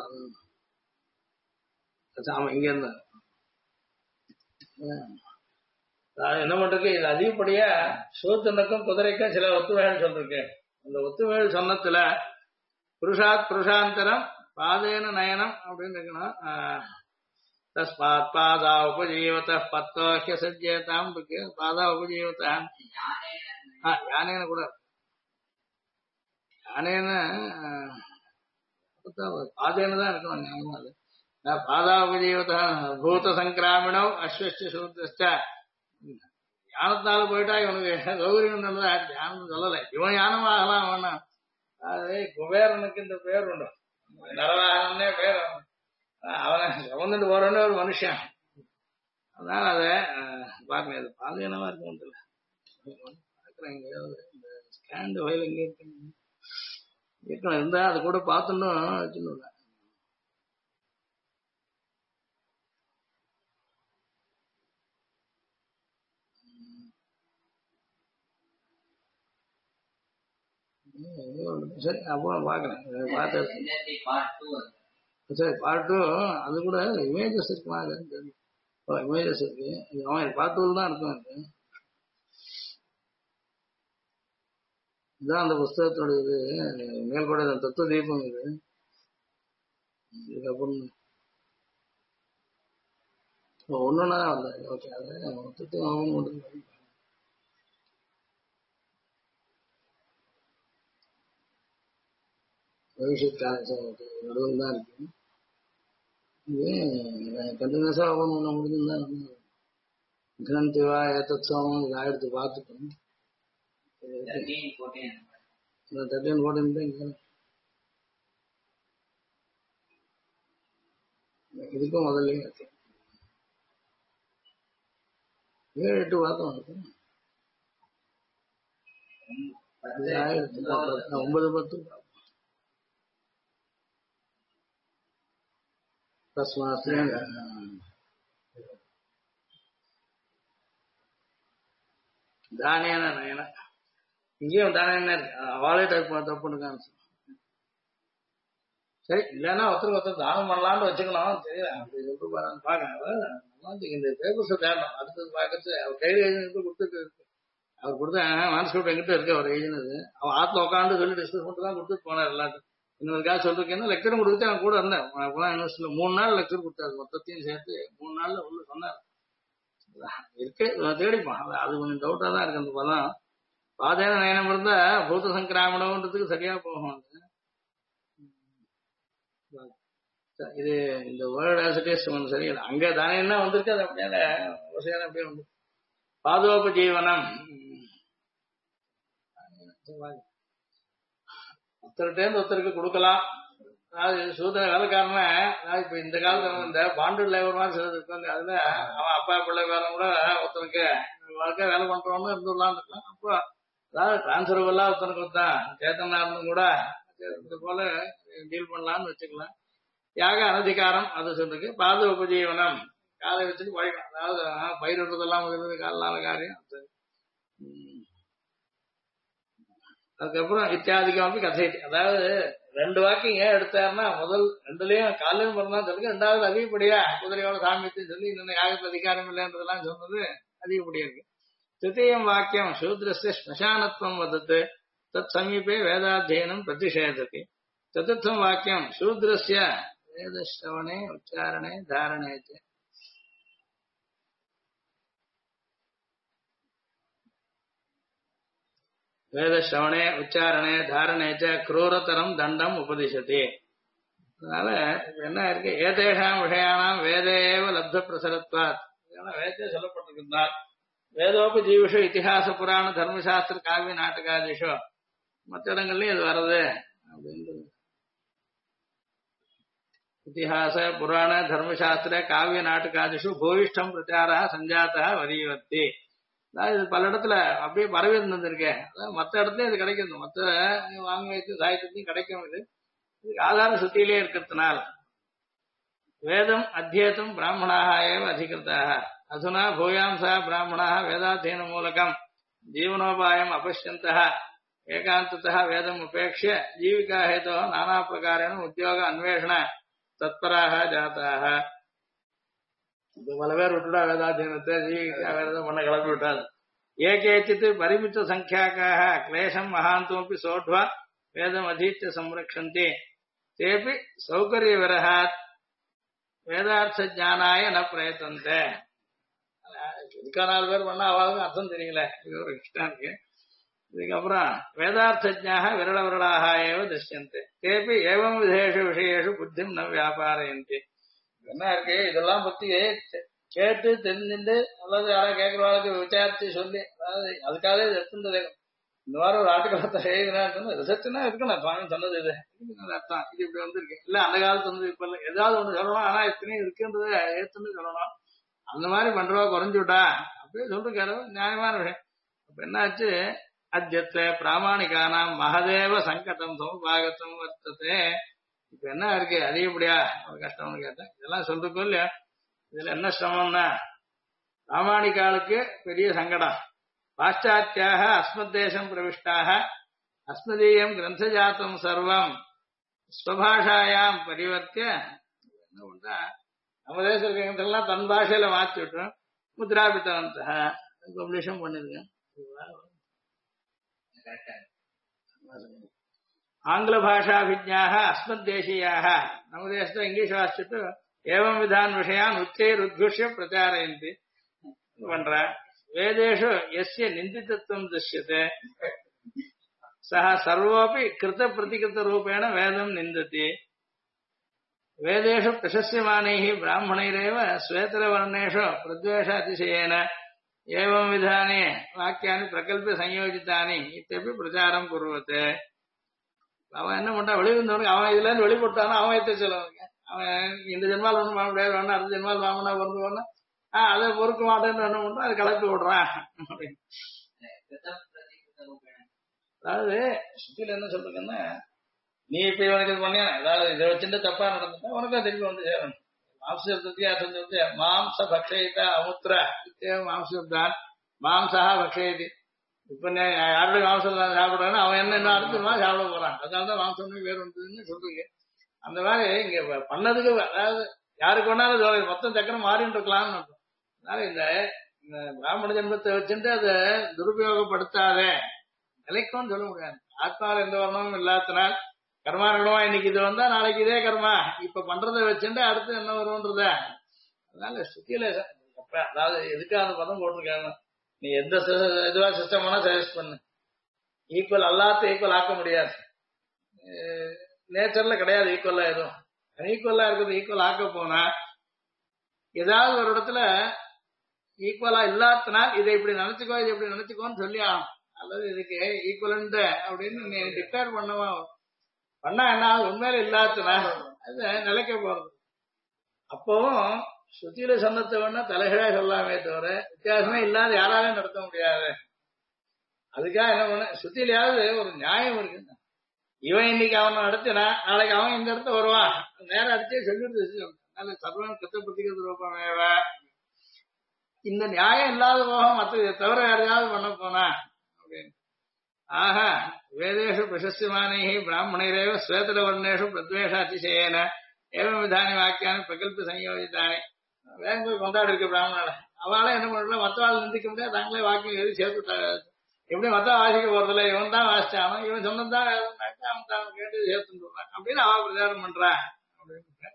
ஆமா இங்க இருந்தா என்ன பண்றது? இது அதிகப்படியா சூத்தனுக்கும் குதிரைக்கும் சில ஒத்துமைகள் சொல்லிருக்கேன். அந்த ஒத்துமைகள் சொன்னதுல புருஷாத் புருஷாந்தரம் பாதேன நயனம் அப்படின்னு இருக்கணும். தஸ்மாத் பாதா உபஜீவத 10 சஜ்ஜேதாம் இருக்கு. பாதா உபஜீவதான் யானேன கூட யானேன பாதேன தான் இருக்கணும். ஞாபகம் அது பாதா உபஜீவத பூத சங்கிராமிணோ அஸ்வஸ்ய சூத்ரஸ்ட. யானத்தால போயிட்டா இவனுக்கு கௌரியம் நல்லதா யானம் சொல்லலை. இவன் யானம் ஆகலாம். அவனா அது குபேரனுக்கு இந்த பேர் உண்டு, நரவாகனே பேர். அவனை சுமந்துட்டு போறோன்னு ஒரு மனுஷன். அதனால அத பாருங்க, அது பாதையனமா இருக்கும். பாக்குறேன் இந்த ஸ்கேண்ட் வயல் எங்க இருக்கு இருக்கணும் இருந்தா அது கூட பார்த்துட்டும் வச்சுன்னு சரி அப்புறம் பாக்குறேன் பார்த்து பார்ட் 2 சரி பார்ட் 2 அது கூட இமேஜஸ் இருக்குமா இமேஜஸ் இருக்கு அவன் பார்ட் 2 தான் இருக்கும் அது இதுதான் அந்த புஸ்தகத்தோட இது மேல்கோட தத்துவ தீபம் இது இதுக்கப்புறம் ஒண்ணுன்னா வரல ஓகே அது மொத்தத்தையும் அவன் கொண்டு பவிஷ்யத் நடுவில் தான் இருக்கு இது கண்டினியூஸா அவன் ஒண்ணு முடிஞ்சுதான் கிரந்திவா ஏத்தோம் இதை எடுத்து பார்த்துட்டோம் 13 14 இதுக்கும் முதல்ல 7 8 பார்த்தோம் 9 10 தானியான நயன இங்கேயும் தானே அவளே டைப் தப்புன்னு சரி இல்லைன்னா ஒருத்தருக்கு தானம் பண்ணலான்னு வச்சுக்கணும் தெரியல அப்படி சொல்லிட்டு பாருங்க இந்த பேப்பர்ஸை தேடணும் அடுத்தது பார்க்கறது அவர் கையில் எழுதினது கொடுத்துட்டு இருக்கு அவர் கொடுத்த மான்ஸ்கிரிப்ட் எங்கிட்ட இருக்கு அவர் எழுதினது அவன் ஆத்துல உட்காந்து சொல்லி டிஸ்கஸ் பண்ணிட்டு தான் கொடுத்துட்டு போனார் எல்லாத்தையும் இன்னொருக்காக சொல்லிருக்கேன்னா லெக்சரும் கொடுத்து அவன் கூட இருந்தேன் யூனிவர்சிட்டியில 3 நாள் லெக்சர் கொடுத்தாரு மொத்தத்தையும் சேர்த்து 3 நாள்ல உள்ள சொன்னார் இருக்கு தேடிப்பான் அது கொஞ்சம் டவுட்டா தான் இருக்கு அந்த பதம் பாதேன நயனம் இருந்தா பூத சங்கிராமணம்ன்றதுக்கு சரியா போகும் இது இந்த வேர்ல்ட் ஆசிட்டிஸ் ஒன்று சரியில்லை அங்க தானே என்ன வந்திருக்கு அது அப்படியே அவசியம் அப்படியே வந்து பாதோபஜீவனம் ஒருத்தர்கிட்ட ஒருத்தருக்கு கொடுக்கலாம் அதாவது சூத்திர வேலைக்காரன அதாவது இப்ப இந்த காலத்துல இந்த பாண்டு லேபர் மாதிரி சிலது இருக்காங்க அதுல அவன் அப்பா பிள்ளை வேலை கூட ஒருத்தனுக்கு வாழ்க்கை வேலை பண்றவன்னு இருந்துடலான்னு இருக்கலாம் அப்போ அதாவது டிரான்ஸ்பர்லாம் ஒருத்தனுக்கு ஒருத்தான் சேத்தனா இருந்தும் கூட இது போல டீல் பண்ணலாம்னு வச்சுக்கலாம் யாக அனதிகாரம் அது சொல்லிருக்கு பாத உபஜீவனம் காலை வச்சுட்டு பழக்கம் அதாவது பயிர் விடுறதெல்லாம் காலான காரியம் அதுக்கப்புறம் இத்தியாதிகம் கதை அதாவது 2 வாக்கியம் ஏன் எடுத்தாருன்னா முதல் 2லயும் காலையும் பிறந்தான் சொல்லுங்க 2வது அதிகப்படியா குதிரையோட சாமியத்தையும் சொல்லி இன்னும் யாகத்துல அதிகாரம் இல்லைன்றதெல்லாம் சொன்னது அதிகப்படியா இருக்கு திருத்தீயம் வாக்கியம் சூத்ரஸ்ய ஸ்மசானத்துவம் வதத்து தத் சமீபே வேதாத்தியனம் பிரதிஷேததி சதுர்த்தம் வாக்கியம் சூத்ரஸ்ய வேதஸ்ரவணே உச்சாரணே தாரணே வேதஸ்ரவணே உச்சாரணே தாரணே கிரூரதரம் தண்டம் உபதிஷதி அதனால என்ன இருக்கு ஏதேஷாம் விஷயானாம் வேதேவ லப்த பிரசரத்வாத் வேதே சொல்லப்பட்டிருக்கிறார் வேதோப ஜீவிஷோ இத்திஹாச புராண தர்மசாஸ்திர காவிய நாடகாதிஷோ மற்ற இடங்கள்லயும் இது வருது அப்படின்றது இத்திஹாச புராண தர்மசாஸ்திர காவிய நாடகாதிஷு பூயிஷ்டம் பிரச்சாரா சஞ்சாத்தா வரிவர்த்தி அதாவது இது பல இடத்துல அப்படியே பரவி இருந்திருக்கேன் அதாவது மற்ற இடத்துலயும் இது கிடைக்கும் மற்ற வாங்கியத்து சாகித்யத்தையும் கிடைக்கும் இதுக்கு ஆதார சுத்தியிலே இருக்கிறதுனால வேதம் அத்தியேதும் பிராமணாக ஏவ அதிகிருதாக அதுனா பூயாம்சா பிராமணாக வேதாத்தியன மூலகம் ஜீவனோபாயம் அபஷ்யந்தः ஏகாந்தतः வேதம் உபேக்ஷ்ய ஜீவிகா ஹேதோ நானா பிரகாரேன உத்தியோக அன்வேஷண தத்பராக ஜாதாக பல பேர் விட்டுடா வேதாத்தியனத்தை ஜீவிகா வேதம் பண்ண கிளப்பி விட்டாது ஏகேச்சித் பரிமித சங்கியாக்காக கிளேஷம் மகாந்தமப்பி சோட்வா வேதம் அதீத்ய சம்ரக்ஷந்தி தேபி சௌகரிய விரகாத் வேதார்த்த ஜானாய ந பிரயத்தந்தே இதுக்கா 4 பேர் பண்ணா அவளுக்கு அர்த்தம் தெரியல இது ஒரு இஷ்டம் இருக்கு இதுக்கப்புறம் வேதார்த்தஜாக விரள விரளாக ஏவ திருஷ்யந்தே தேபி ஏவம் விதேஷு விஷயேஷு புத்திம் ந வியாபாரயந்தி என்ன இருக்கு இதெல்லாம் பத்தி கேட்டு தெரிஞ்சுட்டு அல்லது யாராவது கேட்கறவாளுக்கு விசாரிச்சு சொல்லி அதாவது அதுக்காக இது எடுத்துட்டு இந்த வாரம் ஒரு ஆட்டுக்காலத்தை எழுதினான்னு ரிசர்ச்னா இருக்கணும் சுவாமி சொன்னது இது அர்த்தம் இது இப்படி வந்துருக்கு இல்ல அந்த காலத்து வந்து இப்ப இல்லை ஏதாவது ஒண்ணு சொல்லணும் ஆனா இத்தனையும் இருக்குன்றத ஏத்துன்னு சொல்லணும் அந்த மாதிரி பண்றவா குறைஞ்சு விட்டா அப்படியே சொல்லிருக்காரு நியாயமான விஷயம் அப்ப என்னாச்சு அத்தியத்தை பிராமணிகானாம் மகதேவ சங்கடம் சமபாகத்தம் வர்த்ததே இப்ப என்ன இருக்கு அதிகப்படியா ஒரு கஷ்டம்னு கேட்டேன் இதெல்லாம் சொல்றதுக்கும் இல்லையா இதுல என்ன சிரமம்னா பிராமணிகாலுக்கு பெரிய சங்கடம் பாশ্চাத்யாக அஸ்மத் தேசம் பிரவிஷ்டாக அஸ்மதீயம் கிரந்தஜாத்தம் சர்வம் ஸ்வபாஷாயாம் பரிவர்த்திய என்ன பண்றா நம்ம தேசம் இருக்கிறதெல்லாம் தன் பாஷையில மாற்றி விட்டுரும் முத்ராபித்தவந்த பப்ளிஷம் பண்ணிருக்கேன் ஆங்கில பாஷாபிஜ்ஞாக அஸ்மத் தேசியாக நம்ம தேசத்துல இங்கிலீஷ் வாசிச்சுட்டு ஏவம் விதான் விஷயான் உச்சைருத்குஷ்ய பிரச்சாரயந்தி பண்ற வேதேஷு எஸ்ய நிந்திதத்துவம் திருஷ்யத்தை சஹ சர்வோபி கிருத பிரதிகிருத ரூபேண வேதம் நிந்ததி வேதேஷு பிரசஸ்யமானைः பிராமணைரேவ ஸ்வேதரவர்ணேஷு பிரத்வேஷ அதிசயேன ஏவம் விதானே வாக்கியானி பிரகல்ப சயோஜிதானி இத்தப்பி பிரச்சாரம் குருவத்தே. அவன் என்ன பண்றான் வெளியிருந்தவனுக்கு அவன் இதுல இருந்து வெளிப்பட்டானா அவன் ஏற்ற சொல்லுவாங்க. அவன் இந்த ஜென்மால் ஒன்றும் பண்ண முடியாது வேணா அடுத்த ஜென்மால் வாங்கினா பிறந்து போனா அதை பொறுக்க மாட்டேன்னு என்ன பண்றான் அதை கலப்பி விடுறான் அப்படின்னு. அதாவது சுத்தில என்ன சொல்றதுன்னா நீ இப்ப இவனுக்கு இது பண்ணியா ஏதாவது இதை வச்சுட்டு தப்பா நடந்துட்டா உனக்கா திருப்பி வந்து சேரணும். மாம்சத்தியாசம் சொல்லிட்டு மாம்ச பக்ஷயிதா அமுத்திர மாம்சத்தான் மாம்சா பக்ஷயதி. இப்ப யாருடைய மாம்சம் சாப்பிடுறான்னு அவன் என்ன அடுத்த சாப்பிட போறான். அதனாலதான் மாம்சம் வேறு வந்ததுன்னு சொல்றீங்க. அந்த மாதிரி இங்க பண்ணதுக்கு அதாவது யாருக்கு வேணாலும் மொத்தம் சக்கரம் மாறிட்டு இருக்கலாம்னு. அதனால இந்த பிராமண ஜென்மத்தை வச்சுட்டு அதை துருபயோகப்படுத்தாத நிலைக்கும்னு சொல்ல முடியாது. ஆத்மாவில் எந்த வர்ணமும் இல்லாதனால் கர்மானுடமா இன்னைக்கு இது வந்தா நாளைக்கு இதே கர்மா இப்ப பண்றதை வச்சுட்டு அடுத்து என்ன வரும்ன்றத. அதனால சுத்தியில அதாவது எதுக்காக அந்த பதம் போட்டிருக்காங்க. நீ எந்த இதுவா சிஸ்டம் வேணா சஜஸ்ட் பண்ணு. ஈக்குவல் அல்லாத ஈக்குவல் ஆக்க முடியாது. நேச்சர்ல கிடையாது ஈக்குவலா எதுவும். அன்ஈக்குவலா இருக்கிறது ஈக்குவல் ஆக்க போனா ஏதாவது ஒரு இடத்துல ஈக்குவலா இல்லாதனால் இதை இப்படி நினைச்சுக்கோ இது இப்படி நினைச்சுக்கோன்னு சொல்லி ஆகும். அல்லது இதுக்கு ஈக்குவலண்ட் அப்படின்னு நீ டிக்ளேர் பண்ணவா பண்ணா என்ன உண்மையில இல்லாதனா அது நிலைக்க போறது. அப்பவும் சுத்தியில சொன்னத்தை வேணா தலைகீழா சொல்லாமே தவிர வித்தியாசமே இல்லாத யாராலையும் நடத்த முடியாது. அதுக்காக என்ன பண்ண சுத்திலையாவது ஒரு நியாயம் இருக்கு. இவன் இன்னைக்கு அவனை நடத்தினா நாளைக்கு அவன் இந்த இடத்த வருவான் நேரம் அடிச்சே சொல்லிட்டு சர்வன் கத்தப்பத்திக்கிறது ரூபமேவ. இந்த நியாயம் இல்லாத போக மற்ற இதை தவிர யாரையாவது பண்ண போனா அப்படின்னு. ஆஹ வேதேஷு பிரசஸ்யமானைः பிராமணைரேவ ஸ்வேதரவர்ணேஷு பிரத்வேஷ அதிசயேன ஏவம் விதானி வாக்கியானி பிரகல்ப சயோஜிதானி. வேகம் போய் கொண்டாடி இருக்க பிராமணால அவளால என்ன பண்ணல மற்றவாள் நிந்திக்க முடியாது. தாங்களே வாக்கியம் எழுதி சேர்த்துட்டாங்க. எப்படி மத்த வாசிக்க போறதில்ல இவன் தான் வாசிச்சான் இவன் சொன்னதான் அவன் தான் கேட்டு சேர்த்துட்டான் அப்படின்னு அவ பிரச்சாரம் பண்றான் அப்படின்னு.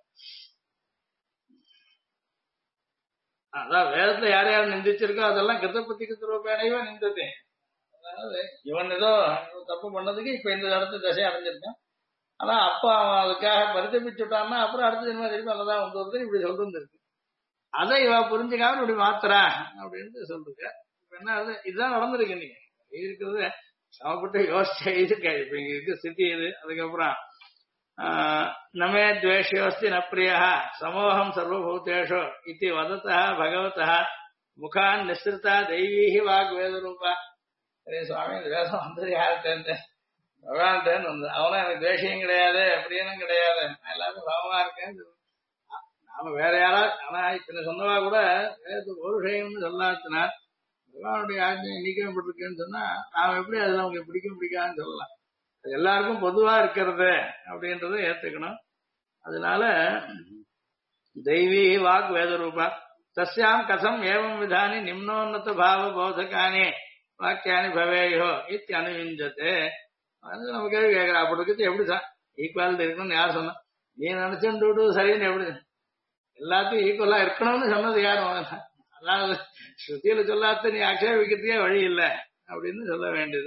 அதான் வேதத்துல யார் யார் நிந்திச்சிருக்கோ அதெல்லாம் கிருத்தப்பத்தி கிருத்தரூபேனையோ நிந்தது. அதாவது இவன் ஏதோ தப்பு பண்ணதுக்கு இப்ப இந்த இடத்து தசை அடைஞ்சிருக்கான். ஆனா அப்ப அவன் அதுக்காக பரிதபிச்சுட்டான்னா அப்புறம் அடுத்த ஜென்மா திருப்பி அங்கதான் வந்து வருது இப்படி சொல்றது இருக்கு. அதை இவ புரிஞ்சுக்காம இப்படி மாத்துறா அப்படின்னு சொல்லிருக்க. இப்ப என்ன இதுதான் நடந்திருக்கு. நீங்க இருக்கிறது சமப்பட்டு யோசிச்சா இருக்காது. இப்ப இங்க இருக்கு ஸ்திதி இது. அதுக்கப்புறம் நமே துவேஷோஸ்தி ந பிரியா சமோகம் சர்வபூதேஷு இது வதத்தா பகவதா முகான் நிஸ்ருதா தெய்வீகி வாக் வேத ரூபா. சரி சுவாமி இந்த வேதம் வந்தது யார்கிட்ட பகவான்கிட்ட வந்து அவனும் எனக்கு துவேஷம் கிடையாது அப்படின்னு கிடையாது எல்லாமே சமமா இருக்கேன். நாம வேற யாராவது ஆனா இப்ப சொன்னவா கூட வேதத்துக்கு ஒரு விஷயம்னு சொல்லாச்சுன்னா பகவானுடைய ஆஜ்ஞை நீக்கப்பட்டிருக்கேன்னு சொன்னா நாம எப்படி அதுல அவங்க பிடிக்காதுன்னு சொல்லலாம். அது எல்லாருக்கும் பொதுவா இருக்கிறது அப்படின்றத ஏத்துக்கணும். அதனால தெய்வீ வாக் வேத ரூபா தஸ்யாம் கதம் ஏவம் விதானி நிம்னோன்னத பாவ போதகானி வாக்கியானி பவேயோ இத்தி அனுவிஞ்சது. அது நம்ம கேள்வி கேட்கறா அப்படி இருக்கிறது எப்படி சார் ஈக்குவாலிட்டி இருக்கணும்னு யார் சொன்னா? நீ நினைச்சுட்டு சரின்னு எப்படி எல்லாத்தையும் ஈக்குவலா இருக்கணும்னு சொன்னது யாரும்? அதாவது ஸ்ருதியில சொல்லாத நீ ஆக்ஷேபிக்கிறதுக்கே வழி இல்லை அப்படின்னு சொல்ல வேண்டியது.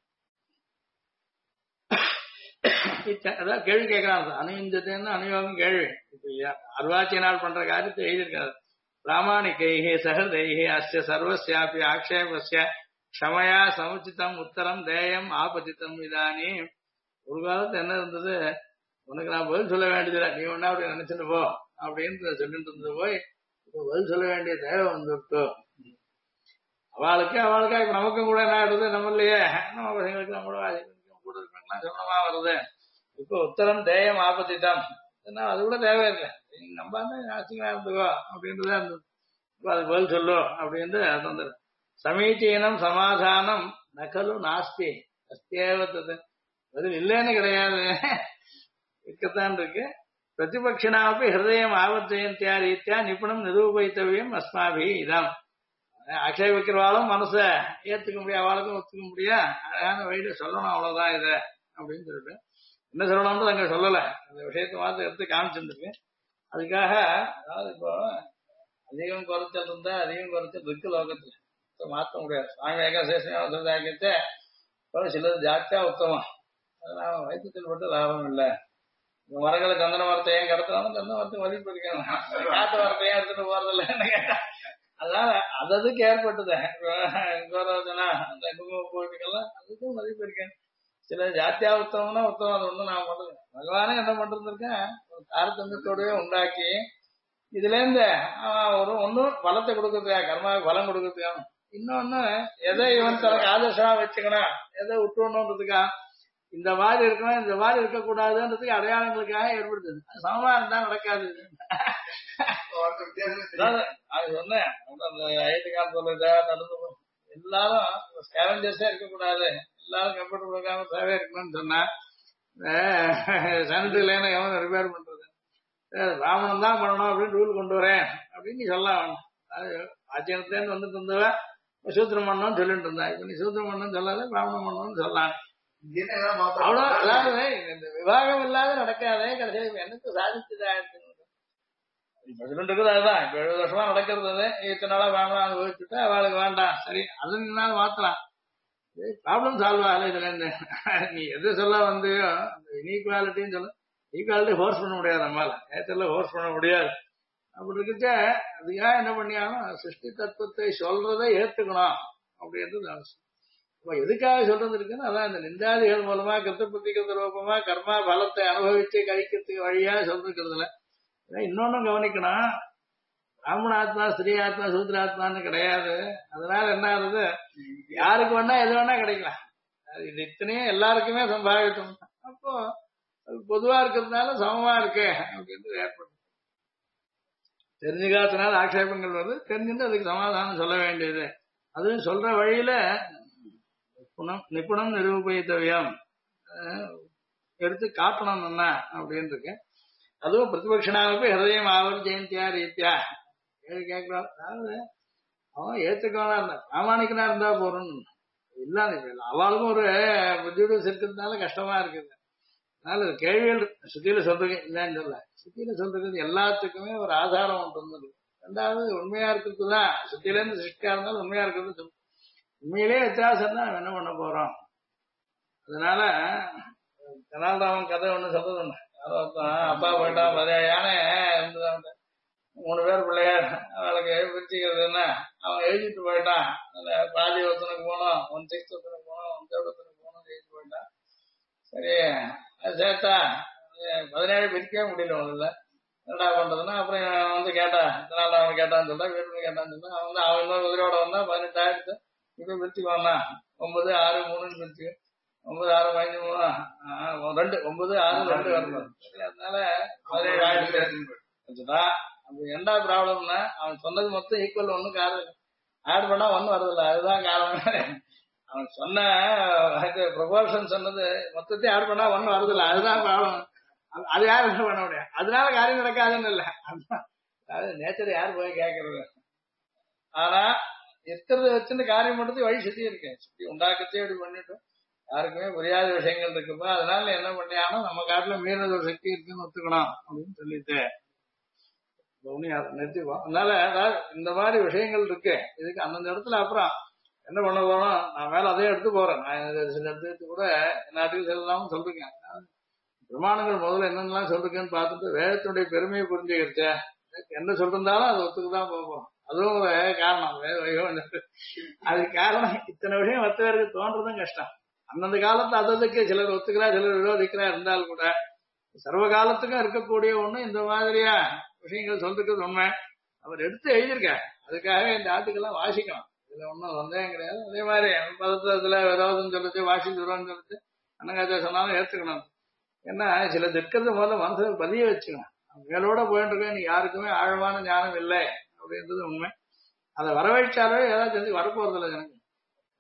அதான் கேள்வி கேட்கறான். அனுவிஞ்சதுன்னு அனுயோகம் கேள்வி. இப்ப அர்வாச்சியனால் பண்ற காரியத்தை எழுதியிருக்காரு. பிராமணிகைஹி சஹதைஹி அஸ்ய சர்வஸ்யாபி ஆக்ஷேபஸ்ய க்ஷமயா சமுச்சிதம் உத்தரம் தேயம் ஆபதித்தம் இதானி. ஒரு காலத்து என்ன இருந்தது, உனக்கு நான் பதில் சொல்ல வேண்டியதில்லை, நீ ஒன்னா அப்படி நினைச்சுட்டு போ அப்படின்னு சொல்லிட்டு இருந்தது போய் இப்ப பதில் சொல்ல வேண்டிய தேவை வந்துட்டு அவளுக்கா இப்ப நமக்கும் கூட என்ன ஆயிடுது, நம்மளையே நம்ம பசங்களுக்கு நம்மளோட கூட இருக்கலாம் சொன்னமா வருது. இப்ப உத்தரம் தேயம் ஆபத்திட்டம் அது கூட தேவையில்லை, நம்ம ஆச்சரியமா இருந்துக்கோ அப்படின்றதா இருந்தது. இப்ப அது பதில் சொல்லு அப்படின்னு அது வந்துடும். சமீச்சீனம் சமாதானம் நகலு நாஸ்தி அஸ்தியேவத்தது பதில் இல்லைன்னு கிடையாது, இருக்கத்தான் இருக்கு. பிரதிபக்ஷினாப்பி ஹிருதயம் ஆவர்ஜயந்தியா ரீத்தியா நிபுணம் நிரூபித்தவியம் அஸ்மாபி இதாம். ஆட்சேபிக்கிறவாளும் மனசை ஏத்துக்க முடியாது, அவளுக்கும் ஒத்துக்க முடியா, அழகான வழியில சொல்லணும் அவ்வளவுதான் இத அப்படின்னு சொல்லிட்டு என்ன சொல்லணும்னு அங்க சொல்லல, அந்த விஷயத்தை மாத்திரம் எடுத்து காமிச்சிருக்கு. அதுக்காக அதாவது இப்போ அதிகம் குறைச்சல் இருந்தா அதிகம் குறைச்சல் இருக்கு லோகத்துல, மாற்ற முடியாது. சுவாமி ஏகாசேஷத்தை சிலது ஜாஸ்தியா உத்தமம், அதனால வைத்தியத்தில் மட்டும் லாபம் இல்லை. மரங்களை சந்தன மரத்தை ஏன் கடத்தினாலும் சந்தன மரத்தை மதிப்பு இருக்கணும், காட்டு மரத்தை ஏன் எடுத்துட்டு போறதில்லைன்னு கேட்டா அதனால அதுக்கு ஏற்பட்டது கோரோஜனா அந்த குங்குமப்பூக்கெல்லாம் அதுக்கும் மதிப்பு இருக்கேன். சில ஜாத்தியா உத்தவம்னா உத்தவம், அது ஒண்ணும் நான் பண்றது பகவானே என்ன பண்றதுருக்கேன், ஒரு தாரதமியத்தோடய உண்டாக்கி இதுல இருந்து ஒரு ஒன்னும் பலத்தை கொடுக்கறதுக்கா, கர்மாவுக்கு பலம் கொடுக்கறதுக்கா, இன்னொன்னு எதை இவன் தனக்கு ஆதர்ஷமா வச்சுக்கணும், எதை விட்டுணுன்றதுக்கா, இந்த மாதிரி இருக்கணும் இந்த மாதிரி இருக்கக்கூடாதுன்றதுக்கு அடையாளங்களுக்காக ஏற்படுத்துது. சமமா இருந்தா நடக்காது. அது சொன்னேன் அந்த ஐடி காலத்துல நடந்து எல்லாரும் ஸ்கேவஞ்சர்ஸா இருக்கக்கூடாது, எல்லாரும் கம்ப்யூட்டர் ப்ரோக்ராம் சேவை இருக்கணும்னு சொன்னா சானிட்டரி லைனை எவன் ரிப்பேர் பண்றது, பிராமணன் தான் பண்ணணும் அப்படின்னு ரூல் கொண்டு வரேன் அப்படின்னு சொல்லலாம். ஆச்சரியத்துல இருந்து வந்துட்டு இருந்தவ சூத்திரம் பண்ணணும்னு சொல்லிட்டு இருந்தா, இப்ப நீ சூத்திரம் பண்ணணும்னு சொல்லாத பிராமணம் பண்ணணும்னு சொல்லலாம். அவ்வளவு அதாவது இந்த விவாகம் இல்லாத நடக்காதே, கடைசியில் எனக்கு சாதிச்சுதான் இப்ப சொல்லிட்டு இருக்குது. அதுதான் இப்ப 70 வருஷமா நடக்கிறது, இத்தனை நாளா வேணாம் அனுபவிச்சுட்டு அவளுக்கு வேண்டாம், சரி அது நீனாலும் மாத்தலாம், ப்ராப்ளம் சால்வ் ஆகல. இதுல இருந்து நீ எது சொல்ல வந்து இனீக்வாலிட்டின்னு சொல்ல, ஈக்வாலிட்டி ஃபோர்ஸ் பண்ண முடியாது, நம்மளால நேச்சர்ல ஃபோர்ஸ் பண்ண முடியாது. அப்படி இருக்க அதுக்காக என்ன பண்ணியாலும் சிருஷ்டி தத்துவத்தை சொல்றதை ஏத்துக்கணும் அப்படின்றது அவசியம். இப்ப எதுக்காக சொல்றது இருக்குன்னு அதான் இந்த நிந்தாதிகள் மூலமா கிருத்தபுத்திகிருத்த ரூபமா கர்மா பலத்தை அனுபவிச்சு கழிக்கிறதுக்கு வழியா சொல்லிருக்கிறதுல இன்னொன்னும் கவனிக்கணும். பிராமண ஆத்மா ஸ்திரீ ஆத்மா சூத்ராத்மான்னு கிடையாது. அதனால என்ன ஆகுது, யாருக்கு வேணா எது வேணா கிடைக்கலாம், இது இத்தனையும் எல்லாருக்குமே சம்பாதிக்கணும். அப்போ பொதுவா இருக்கிறதுனால சமமா இருக்கு அப்படின்றது ஏற்படும். தெரிஞ்சுக்காதனால ஆட்சேபங்கள் வருது, தெரிஞ்சுட்டு அதுக்கு சமாதானம் சொல்ல வேண்டியது. அதுவும் சொல்ற வழியில நிபுணம் நிரூபித்தவியம் எடுத்து காட்டணும் என்ன அப்படின்னு இருக்கு. அதுவும் பிரதிபக்ஷனாவுக்கு ஹிருதயம் ஆவர் ஜெயந்தியா ரீத்தியா கேட்கிறான். அதாவது அவன் ஏத்துக்கவனா இருந்தா பிராமணிக்கனா இருந்தா போறோம் இல்லாத அவளுக்கும் ஒரு புத்தியுடன் இருக்கிறதுனால கஷ்டமா இருக்குது. அதனால கேள்விகள் சுத்தியில சொல்றது இல்லைன்னு சொல்ல, சுத்தியில சொல்றது எல்லாத்துக்குமே ஒரு ஆதாரம் ஒன்று இருந்தது. ரெண்டாவது உண்மையா இருக்கிறதுதான் சுத்தியில இருந்து சிருஷ்டியா இருந்தாலும் உண்மையா இருக்கிறது சொல்லு. உண்மையிலேயே வித்தியாசம் தான் என்ன பண்ண போறோம். அதனால கனால்ராமன் கதை ஒண்ணு சொல்றது ஒண்ணு, அப்பா போயிட்டான் யானை இருந்துதான் 3 பேர் பிள்ளையார் அவளுக்கு பிரிச்சுக்கிறதுன்னா அவன் எழுதிட்டு போயிட்டான். பாதி ஒருத்தனுக்கு போனோம், 1/6 ஒருத்தனுக்கு போனோம், 1/3 ஒருத்தனுக்கு போனோம், எழுதிட்டு போயிட்டான். சரி அது சேர்த்தா 17 பிரிக்கவே முடியல முதல்ல. என்னடா பண்றதுன்னா அப்புறம் வந்து கேட்டா இதனால அவன் கேட்டான்னு சொல்றா, வீட்டுல கேட்டான்னு சொல்றா. அவன் வந்து அவன் இன்னொரு குதிரையோட வந்தா 18,000 இப்ப பிரிச்சுக்குவான்னா 9, 6, 3 பிரிச்சு 9, 6, 5, 3, 2, 9, 6, 2 வரணும். அதனால 17,000 அப்படி என்ன ப்ராப்ளம்னா அவன் சொன்னது மொத்தம் ஈக்குவல் ஒண்ணுக்கு ஆட் பண்ணா ஒன்னும் வருதில்ல. அதுதான் காரணம். அவன் சொன்ன ப்ரொபோர்ஷன் சொன்னது மொத்தத்தையும் ஆட் பண்ணா ஒன்னும் வருதில்ல, அதுதான் ப்ராப்ளம். அது யாரும் என்ன பண்ண முடியாது, அதனால காரியம் நடக்காதுன்னு இல்லை. அதாவது நேச்சர் யாரு போய் கேட்கறது. ஆனா இருக்கிறத வச்சுன்னு காரியம் பண்றது வழி சுத்தி இருக்கேன், சுத்தி உண்டாக்கத்தே இப்படி பண்ணிட்டு யாருக்குமே புரியாத விஷயங்கள் இருக்குப்பா. அதனால என்ன பண்ணியானோ நம்ம காட்டுல மீறினது ஒரு சக்தி இருக்குன்னு ஒத்துக்கணும் அப்படின்னு சொல்லிட்டு நிறுத்திப்போம். அதனால அதாவது இந்த மாதிரி விஷயங்கள் இருக்கு. இதுக்கு அந்தந்த இடத்துல அப்புறம் என்ன பண்ண போறோம், நான் மேல அதே எடுத்து போறேன். நான் சில எடுத்து கூட நாட்டுக்கு செல்லாமல் சொல்றேன். பிரமாணங்கள் முதல்ல என்னென்னலாம் சொல்றேன்னு பார்த்துட்டு வேதத்துடைய பெருமையை புரிஞ்சுக்கிடுச்ச என்ன சொல்லிருந்தாலும் அது ஒத்துக்குதான் போகும். அதுவும் ஒரு காரணம். அதுக்கு காரணம் இத்தனை விஷயம் மற்ற பேருக்கு தோன்றதும் கஷ்டம். அந்தந்த காலத்து அதுக்கு சிலர் ஒத்துக்கிறா சிலர் விரோதிக்கிறா இருந்தால் கூட சர்வ காலத்துக்கும் இருக்கக்கூடிய ஒண்ணு இந்த மாதிரியா விஷயங்கள் சொல்றதுக்கு உண்மை. அவர் எடுத்து எழுதியிருக்காரு, அதுக்காக இந்த ஆட்டுக்கெல்லாம் வாசிக்கணும், இதுல ஒன்றும் சந்தேகம் கிடையாது. அதே மாதிரி பதத்துல விரோதம் சொல்லிச்சு வாசிச்சு விரோதம் சொல்லிச்சு அன்னங்காச்சா சொன்னாலும் ஏத்துக்கணும். ஏன்னா சில திக்கிறது முதல்ல மனசுல பதிய வச்சுக்கணும். மேலோட போயிட்டு இருக்க நீ யாருக்குமே ஆழமான ஞானம் இல்லை அப்படின்றது உண்மை. அதை வரவழைச்சாலே ஏதாவது செஞ்சு வரப்போறது இல்லை. எனக்கு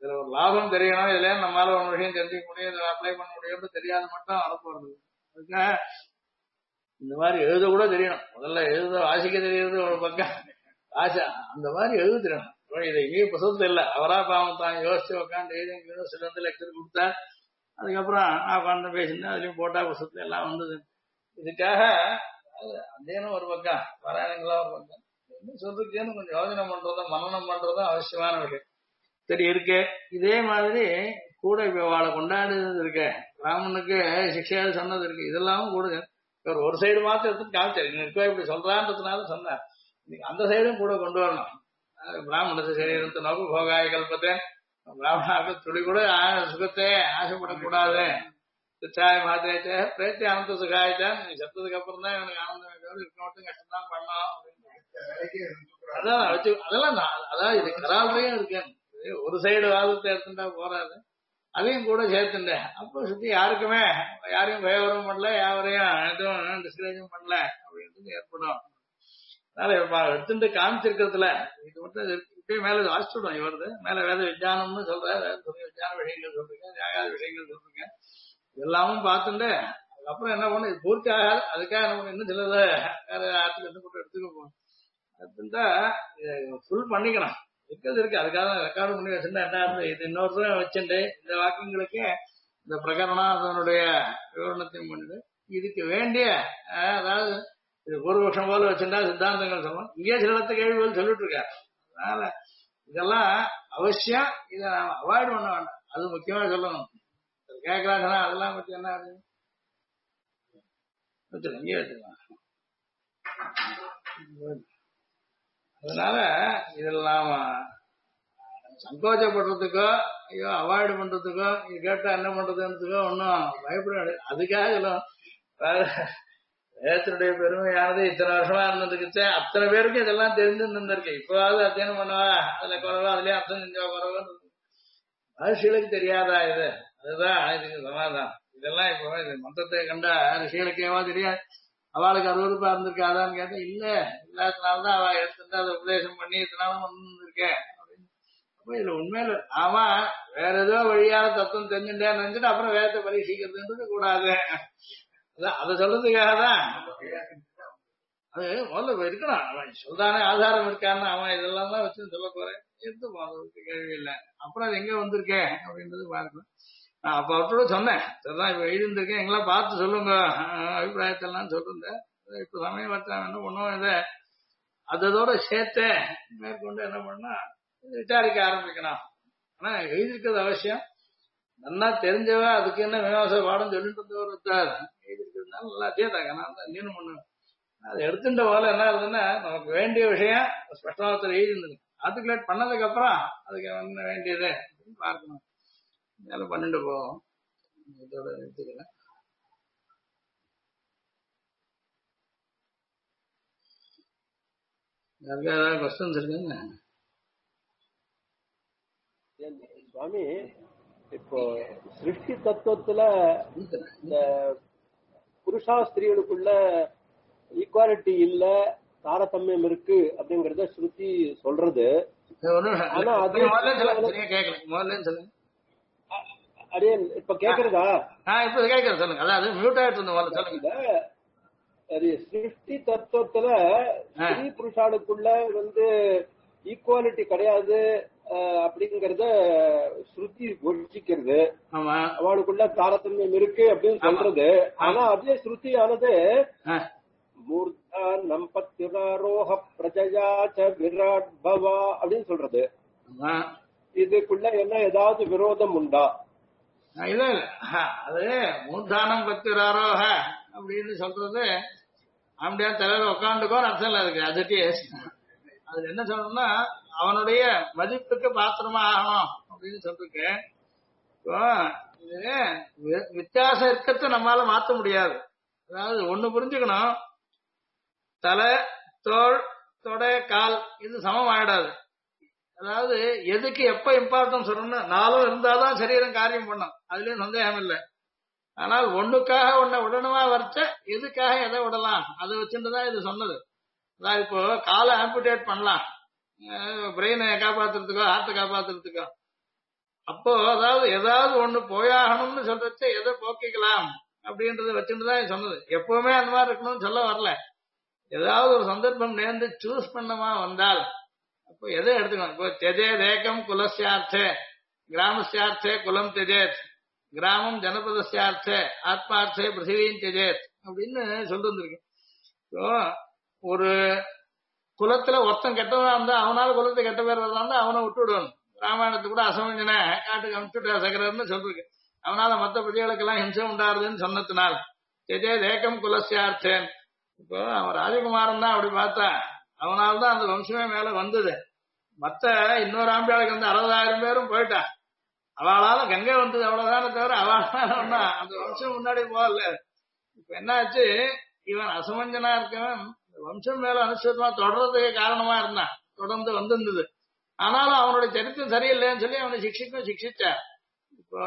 இதுல ஒரு லாபம் தெரியணும், இதுல நம்மளால ஒரு விஷயம் தெரிஞ்சுக்க முடியும், இதை அப்ளை பண்ண முடியும்னு தெரியாத மட்டும் அனுப்புறது. அதுக்காக இந்த மாதிரி எழுத கூட தெரியணும். முதல்ல எழுத வாசிக்க தெரியறது ஒரு பக்கம், ஆசை அந்த மாதிரி எழுத தெரியணும். இது எங்கேயும் புத்தகத்துல இல்ல, அவரா பாவம் தான் யோசிச்சு உட்காந்து எழுதி யூனிவர்சிட்டி வந்து லெக்சர் கொடுத்தா அதுக்கப்புறம் நான் உட்காந்து பேசினேன், அதுலயும் போட்டா புத்தகத்துல எல்லாம் வந்தது. இதுக்காக அந்தேனும் ஒரு பக்கம், வரானுங்களா ஒரு பக்கம், என்ன சொல்றதுன்னு கொஞ்சம் யோசனை பண்றதும் மனநம் பண்றதும் அவசியமான விஷயம். சரி இருக்கு. இதே மாதிரி கூட இப்ப வாழை கொண்டாடுறது இருக்கு, ராமனுக்கு சிக்ஷையாவது சொன்னது இருக்கு, இதெல்லாம் கூட ஒரு சைடு மாத்திரம் எடுத்து காமிச்சாரு. இருக்கா இப்படி சொல்றான்றதுனால சொன்னார். இன்னைக்கு அந்த சைடும் கூட கொண்டு வரணும். பிராமணத்தை சரி நோக்கு போகாய கல்பத்தை, பிராமணாக்கு துளி கூட சுகத்தை ஆசைப்படக்கூடாது. சாய மாத்திரை பிரேத்தி ஆனந்த சுகாயத்தான், நீ செத்ததுக்கு அப்புறம் தான் எனக்கு ஆனந்தம் இருக்க மட்டும் கஷ்டம் தான் பண்ணோம். அதான் வச்சு அதெல்லாம் அதான் இது கராலையும் இருக்கேன். ஒரு சைடு வாதத்தை எடுத்துட்டா போறாது, அதையும் கூட சேர்த்துட்டேன். அப்போ சுத்தி யாருக்குமே யாரையும் பயவரம் பண்ணல, யாரையும் எதுவும் டிஸ்கரேஜும் பண்ணல அப்படின்றது ஏற்படும். அதனால எடுத்துட்டு காமிச்சிருக்கிறதுல இது மட்டும் இப்பயும் மேல வாசிச்சுடும். இவரது மேல வேத விஜயானம்னு சொல்ற, விஜயான விஷயங்கள் சொல்றீங்க, நியாயாத விஷயங்கள் சொல்றீங்க, எல்லாமும் பார்த்துட்டு அதுக்கப்புறம் என்ன பண்ணு, இது பூர்த்தி ஆகாது. அதுக்காக நம்ம இன்னும் சிலத வேற ஆற்றுல இருந்து போட்டு எடுத்துக்க போகணும். அதுந்தா ஃபுல் பண்ணிக்கணும். இருக்கிறது இருக்கு, அதுக்காக ரெக்கார்டு பண்ணி வச்சிருந்தா என்ன இருந்து இது இன்னொரு வச்சுட்டு இந்த வாக்கியங்களுக்கு இந்த பிரகரணம் அதனுடைய விவரணத்தையும் பண்ணிட்டு இதுக்கு வேண்டிய அதாவது இது பூர்வபக்ஷம் போல வச்சிருந்தா சித்தாந்தங்கள் சொல்லணும். இங்கே சில இடத்து கேள்விகள் சொல்லிட்டு இருக்காரு. அதனால இதெல்லாம் அவசியம், இதை நாம அவாய்ட் பண்ண வேண்டாம். அது முக்கியமா சொல்லணும். கேட்கறாங்கன்னா அதெல்லாம் பத்தி என்ன இங்கே வச்சுக்கலாம். அதனால இதெல்லாம் சங்கோச்சப்படுறதுக்கோ ஐயோ அவாய்டு பண்றதுக்கோ இது கேட்டா என்ன பண்றதுன்றதுக்கோ ஒன்னும் பயப்பட. அதுக்காக சொல்லும் வேதத்தினுடைய பெருமையானது இத்தனை வருஷமா இருந்ததுக்கு அத்தனை பேருக்கு இதெல்லாம் தெரிஞ்சு இருந்திருக்கு. இப்பவாவது அத்தியனம் பண்ணுவா, அதுல குறவா அதுலயே அர்த்தம் செஞ்சா குறவு மனுஷிகளுக்கு தெரியாதா இது? அதுதான் இதுக்கு சமாதானம். இதெல்லாம் இப்போ இது மொத்தத்தை கண்டா ரிஷிகளுக்கேவா தெரியாது, அவளுக்கு அறுவறுப்பா இருந்திருக்காதான்னு கேட்டா இல்ல, இல்லாதனாலதான் அவ எடுத்துட்டு அதை உபதேசம் பண்ணி இதனாலும் வந்திருக்கேன் அப்படின்னு. அப்ப இதுல உண்மையில ஆமா வேற ஏதோ வழியான தத்துவம் தெரிஞ்சுட்டேன்னு நினைச்சுட்டு அப்புறம் வேதத்தை பரீட்சிக்கிறதுன்றது கூடாது. அதான் அதை சொல்றதுக்காக தான் அது முதல்ல இருக்கணும். அவன் சொல்றானே ஆதாரம் இருக்கான்னு அவன் இதெல்லாம் தான் வச்சு சொல்ல போறேன் எடுத்து போறதுக்கு கேள்வி இல்லை. அப்புறம் அது எங்க வந்திருக்கேன் அப்படின்றது பார்க்கணும். நான் அப்ப அவரோட சொன்னேன், சரிதான் இப்ப எழுதிருக்கேன் எங்கெல்லாம் பார்த்து சொல்லுங்க அபிப்பிராயத்தெல்லாம் சொல்லிருந்தேன். இப்ப சமயம் வச்சான் என்ன பண்ணுவோம், இதை அதோட சேர்த்து மேற்கொண்டு என்ன பண்ணா விசாரிக்க ஆரம்பிக்கணும். ஆனா எழுதிருக்கிறது அவசியம். நல்லா தெரிஞ்சவ அதுக்கு என்ன விமர்ச பாடம் சொல்லிட்டு இருந்தவர் எழுதிருக்கிறதுனால எல்லாத்தையும் தாங்க நான் தான் நீனும் பண்ணுவேன். அதை எடுத்துட்ட போல என்ன ஆகுதுன்னா நமக்கு வேண்டிய விஷயம் ஸ்பஷ்டமாத்திரம் எழுதிருந்தது, ஆர்டிகுலேட் பண்ணதுக்கு அப்புறம் அதுக்கு என்ன வேண்டியது அப்படின்னு பார்க்கணும். இதெல்லாம் பண்ணிட்டு போவோம். இதோட எடுத்துக்கிறேன். யாருக்கா ஏதாவது கொஸ்டின்ஸ் இருக்குங்க சுவாமி? இப்போ சிருஷ்டி தத்துவத்துல இந்த புருஷா ஸ்திரீகளுக்குள்ள ஈக்குவாலிட்டி இல்ல, தாரதமியம் இருக்கு அப்படிங்கறத ஸ்ருதி சொல்றது. ஆனா அது அடே இப்ப கேக்குறதா? இப்ப கேக்குறேன் சொல்லுங்க. அதாவது மியூட் ஆயிட்டு இருந்த சொல்லுங்க. சிருஷ்டி தத்துவத்துல ஸ்திரீ புருஷாளுக்குள்ள ஈக்குவாலிட்டி கிடையாது அப்படிங்கறத ஸ்ருதி ஒழிச்சிக்கிறது. அவளுக்குள்ள தாரதமியம் இருக்கு அப்படின்னு சொல்றது. ஆனா அதே ஸ்ருதியானது மூர்த்தா நம்பத்திரோஹ பிரஜயாச்ச விராட் பவா அப்படின்னு சொல்றது. இதுக்குள்ள என்ன ஏதாவது விரோதம் உண்டா? இல்ல இல்ல, அது மூர்த்தானம் பத்திராரோஹ அப்படின்னு சொல்றது அப்படியே தலைவர் உட்காந்துக்கோன்னு அர்த்தம் இல்ல. அதுக்கு அதுக்கு அது என்ன சொல்லணும்னா அவனுடைய மதிப்புக்கு பாத்திரமா ஆகணும் அப்படின்னு சொல்லிருக்கு. இப்போ இது வித்தியாசம் இருக்கத்தை நம்மளால மாற்ற முடியாது. அதாவது ஒண்ணு புரிஞ்சுக்கணும், தலை தோல் தொடை கால் இது சமம் ஆயிடாது. அதாவது எதுக்கு எப்ப இம்பார்ட்டன்ஸ் சொல்லணும்னா நாளும் இருந்தாதான் சரீரம் காரியம் பண்ணும், அதுலயும் சந்தேகம் இல்லை. ஆனால் ஒண்ணுக்காக ஒன்ன விடணுமா வரைச்ச எதுக்காக எதை விடலாம் அதை வச்சுட்டுதான் இது சொன்னது. அதாவது இப்போ காலை ஆம்புடேட் பண்ணலாம் பிரெயினை காப்பாத்துறதுக்கோ ஹார்ட்டை காப்பாத்துறதுக்கோ. அப்போ அதாவது ஏதாவது ஒண்ணு போயாகணும்னு சொல்றச்ச எதை போக்கிக்கலாம் அப்படின்றத வச்சுட்டுதான் சொன்னது. எப்பவுமே அந்த மாதிரி இருக்கணும்னு சொல்ல வரல. ஏதாவது ஒரு சந்தர்ப்பம் நேர்ந்து சூஸ் பண்ணமா வந்தால் அப்போ எதை எடுத்துக்கணும். இப்போ தெஜேத் ஏகம் குலஸ்யார்த்தே கிராமஸ்யார்த்தே குலம் தெஜேத் கிராமம் ஜனபதஸ்யார்த்தே ஆத்மார்த்தே பிருத்திவீன் தெஜேத் அப்படின்னு சொல்லிருந்திருக்கு. இப்போ ஒரு குலத்துல ஒருத்தன் கெட்டவனா இருந்தா அவனால குலத்தை கெட்ட பேர் வரலாம்னா அவனை விட்டுவிடணும். ராமாயணத்து கூட அசமஞ்சன காட்டுக்கு அனுப்பிச்சுட்டா சகரன்னு சொல்லிருக்கு. அவனால மற்ற பிரஜைகளுக்கெல்லாம் ஹிம்சை உண்டாருதுன்னு சொன்னதுனால் தெஜேத் ஏகம் குலஸ்யார்த்தேன். இப்போ அவன் ராஜகுமாரன் தான் அப்படி பார்த்தா அவனால்தான் அந்த வம்சமே மேல வந்தது. மத்த இன்னொரு ஆம்பியாளுக்கு வந்து 60,000 பேரும் போயிட்டா. அவளால கங்கை வந்தது அவ்வளவுதானே தவிர அவளால ஒன்னா அந்த வம்சம் முன்னாடி போகல. இப்ப என்னாச்சு, இவன் அசமஞ்சனா இருக்கவன் வம்சம் மேல அனுசரித்தமா தொடர்றதுக்கு காரணமா இருந்தான், தொடர்ந்து வந்திருந்தது. ஆனாலும் அவனுடைய சரித்திரம் சரியில்லைன்னு சொல்லி அவனை சிக்ஷிச்சார். இப்போ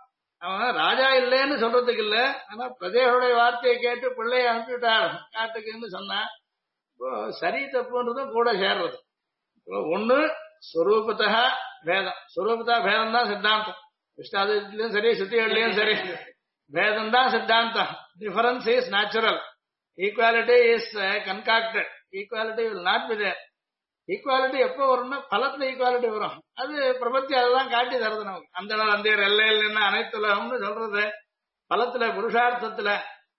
அவன் ராஜா இல்லைன்னு சொல்றதுக்கு இல்ல, ஆனா பிரஜைகளுடைய வார்த்தையை கேட்டு பிள்ளைய அனுப்பிவிட்டார் காட்டுக்குன்னு சொன்னான். இப்போ சரி தப்புன்றதும் கூட சேர்றது. இப்போ ஒண்ணு ஸ்வரூபத்தா பேதம், ஸ்வரூபத்தா பேதம் தான் சித்தாந்தம். விஷ்டாதிலையும் சரி சுத்திகள்லயும் சரி பேதம் தான் சித்தாந்தம். Difference is natural, equality is concocted, equality will not be there. Equality எப்போ வரும்னா பலத்துல ஈக்குவாலிட்டி வரும். அது பிரபத்தி அதெல்லாம் காட்டி தருது நமக்கு. அந்த நாள் அந்த எல்லையில் நின்று அனைத்துலகம்னு சொல்றது பலத்துல புருஷார்த்தத்துல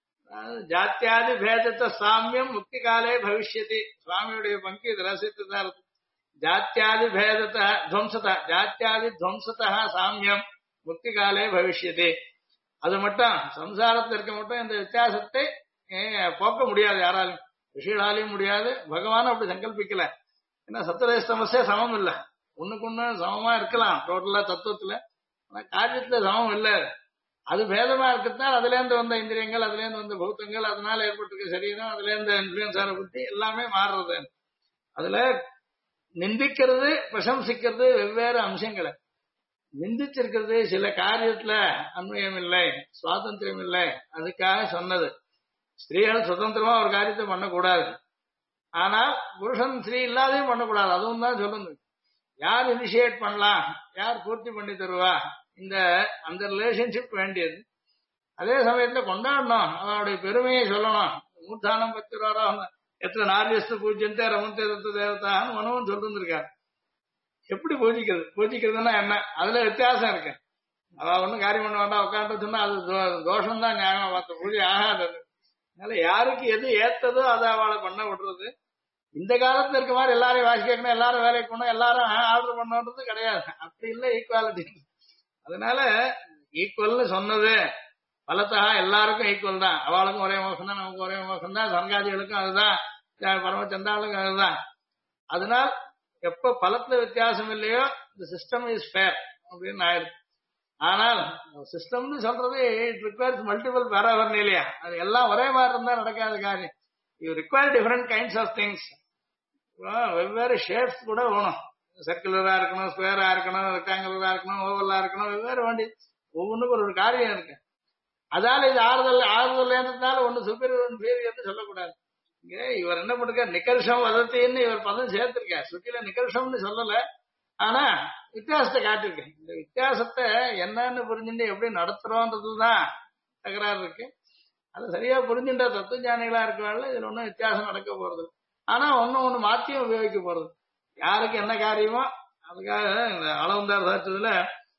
ஜாத்தியாதி பேதத்தை சாமியம் முக்தி காலே பவிஷ்யதி. சுவாமியுடைய பங்கு இது ரசித்துதான் இருக்கு. ஜாத்தியாதி பேதத்தை துவம்சதா ஜாத்தியாதி துவம்சதா சாமியம் முக்தி காலே பவிஷ்யதி. அது மட்டும் சம்சாரத்திற்கு மட்டும் இந்த வித்தியாசத்தை போக்க முடியாது, யாராலும் ரிஷிகளாலையும் முடியாது. பகவானும் அப்படி சங்கல்பிக்கல. ஏன்னா சப்தரேஸ்தமசே சமம் இல்ல, ஒண்ணுக்கு ஒண்ணு சமமா இருக்கலாம் டோட்டலா தத்துவத்துல, ஆனா காரியத்துல சமம் இல்ல. அது பேதமா இருக்கிறதுனால அதுல இருந்து வந்த இந்திரியங்கள், அதுல இருந்து வந்த பௌத்தங்கள், அதனால ஏற்பட்டிருக்க சரீரம், அதுல இருந்து இன்ஃபுளுன்ஸார புத்தி எல்லாமே மாறுறது. அதுல நிந்திக்கிறது பிரசம்சிக்கிறது வெவ்வேறு அம்சங்களை. நிந்திச்சிருக்கிறது சில காரியத்துல அன்வயம் இல்லை, சுவாதந்திரம் இல்லை, அதுக்காக சொன்னது. ஸ்திரீகள் சுதந்திரமா ஒரு காரியத்தை பண்ணக்கூடாது, ஆனால் புருஷன் ஸ்திரீ இல்லாதையும் பண்ணக்கூடாது, அதுவும் தான் சொல்லுங்க. யார் இனிஷியேட் பண்ணலாம், யார் பூர்த்தி பண்ணி தருவா, இந்த அந்த ரிலேஷன்ஷிப் வேண்டியது. அதே சமயத்துல கொண்டாடணும், அவனுடைய பெருமையை சொல்லணும். மூர்த்தானம் 10 ரூபா எத்தனை நாரியஸ்து பூஜ்யந்தே ரமந்தே தத்து தேவதான்னு மனவும் சொல்லிருந்திருக்காரு. எப்படி பூஜிக்கிறதுன்னா என்ன, அதுல வித்தியாசம் இருக்கு. அவ ஒண்ணும் காரியம் பண்ண வேண்டாம் உட்காந்து சொன்னா அது தோஷம் தான், நியாயமா பார்த்த பூஜை ஆகாது. அதனால யாருக்கு எது ஏத்ததோ அதை அவளை பண்ண விடுறது. இந்த காலத்துல இருக்க மாதிரி எல்லாரையும் வாசிக்கணும், எல்லாரும் வேலைக்கு போகணும், எல்லாரும் ஆர்டர் பண்ணணுன்றது கிடையாது. அப்படி இல்லை ஈக்குவாலிட்டி. அதனால ஈக்குவல்னு சொன்னது பலத்தா எல்லாருக்கும் ஈக்குவல் தான். அவளுக்கும் ஒரே மோசம் தான், நமக்கு ஒரே மோசம் தான், சங்காதிகளுக்கும் அதுதான், பரமச்சந்தாளுக்கும் அதுதான். அதனால் எப்ப பலத்துல வித்தியாசம் இல்லையோ இந்த சிஸ்டம் இஸ் ஃபேர் அப்படின்னு ஆயிருக்கு. ஆனால் சிஸ்டம்னு சொல்றது இட் ரிக்வயர்ஸ் மல்டிபிள் பேராவர்னு இல்லையா, அது எல்லாம் ஒரே மாதிரி இருந்தா நடக்காத காரியம். You require different kinds of things. வெவ்வேறு ஷேப்ஸ் கூட வேணும். சர்க்குலரா இருக்கணும், ஸ்கொயரா இருக்கணும், ரெக்டாங்குலரா இருக்கணும், ஓவலா இருக்கணும், வெவ்வேறு வேண்டி ஒவ்வொன்றுக்கும் ஒரு காரியம் இருக்கு. அதால இது ஆறுதல் ஏன்றதுனால ஒண்ணு சுப்பீரியர் சொல்லக்கூடாது. இங்க இவர் என்ன பண்ணிருக்கார், நிகர்ஷம் வதத்தின்னு இவர் பதம் சேர்த்திருக்கார். சுத்தில நிகர்ஷம்னு சொல்லல, ஆனா வித்தியாசத்தை காட்டிருக்கேன். இந்த வித்தியாசத்தை என்னன்னு புரிஞ்சுட்டு எப்படி நடத்துறோன்றதுதான் தகராறு இருக்கு. அது சரியா புரிஞ்சுட்ட தத்துவ ஞானிகளா இருக்கிறாள், இதுல ஒன்னும் வித்தியாசம் நடக்க போறது. ஆனா ஒண்ணு மாத்தியும் உபயோகிக்க போறது. யாருக்கு என்ன காரியமோ அதுக்காக இந்த அளவந்தார் சாட்சத்துல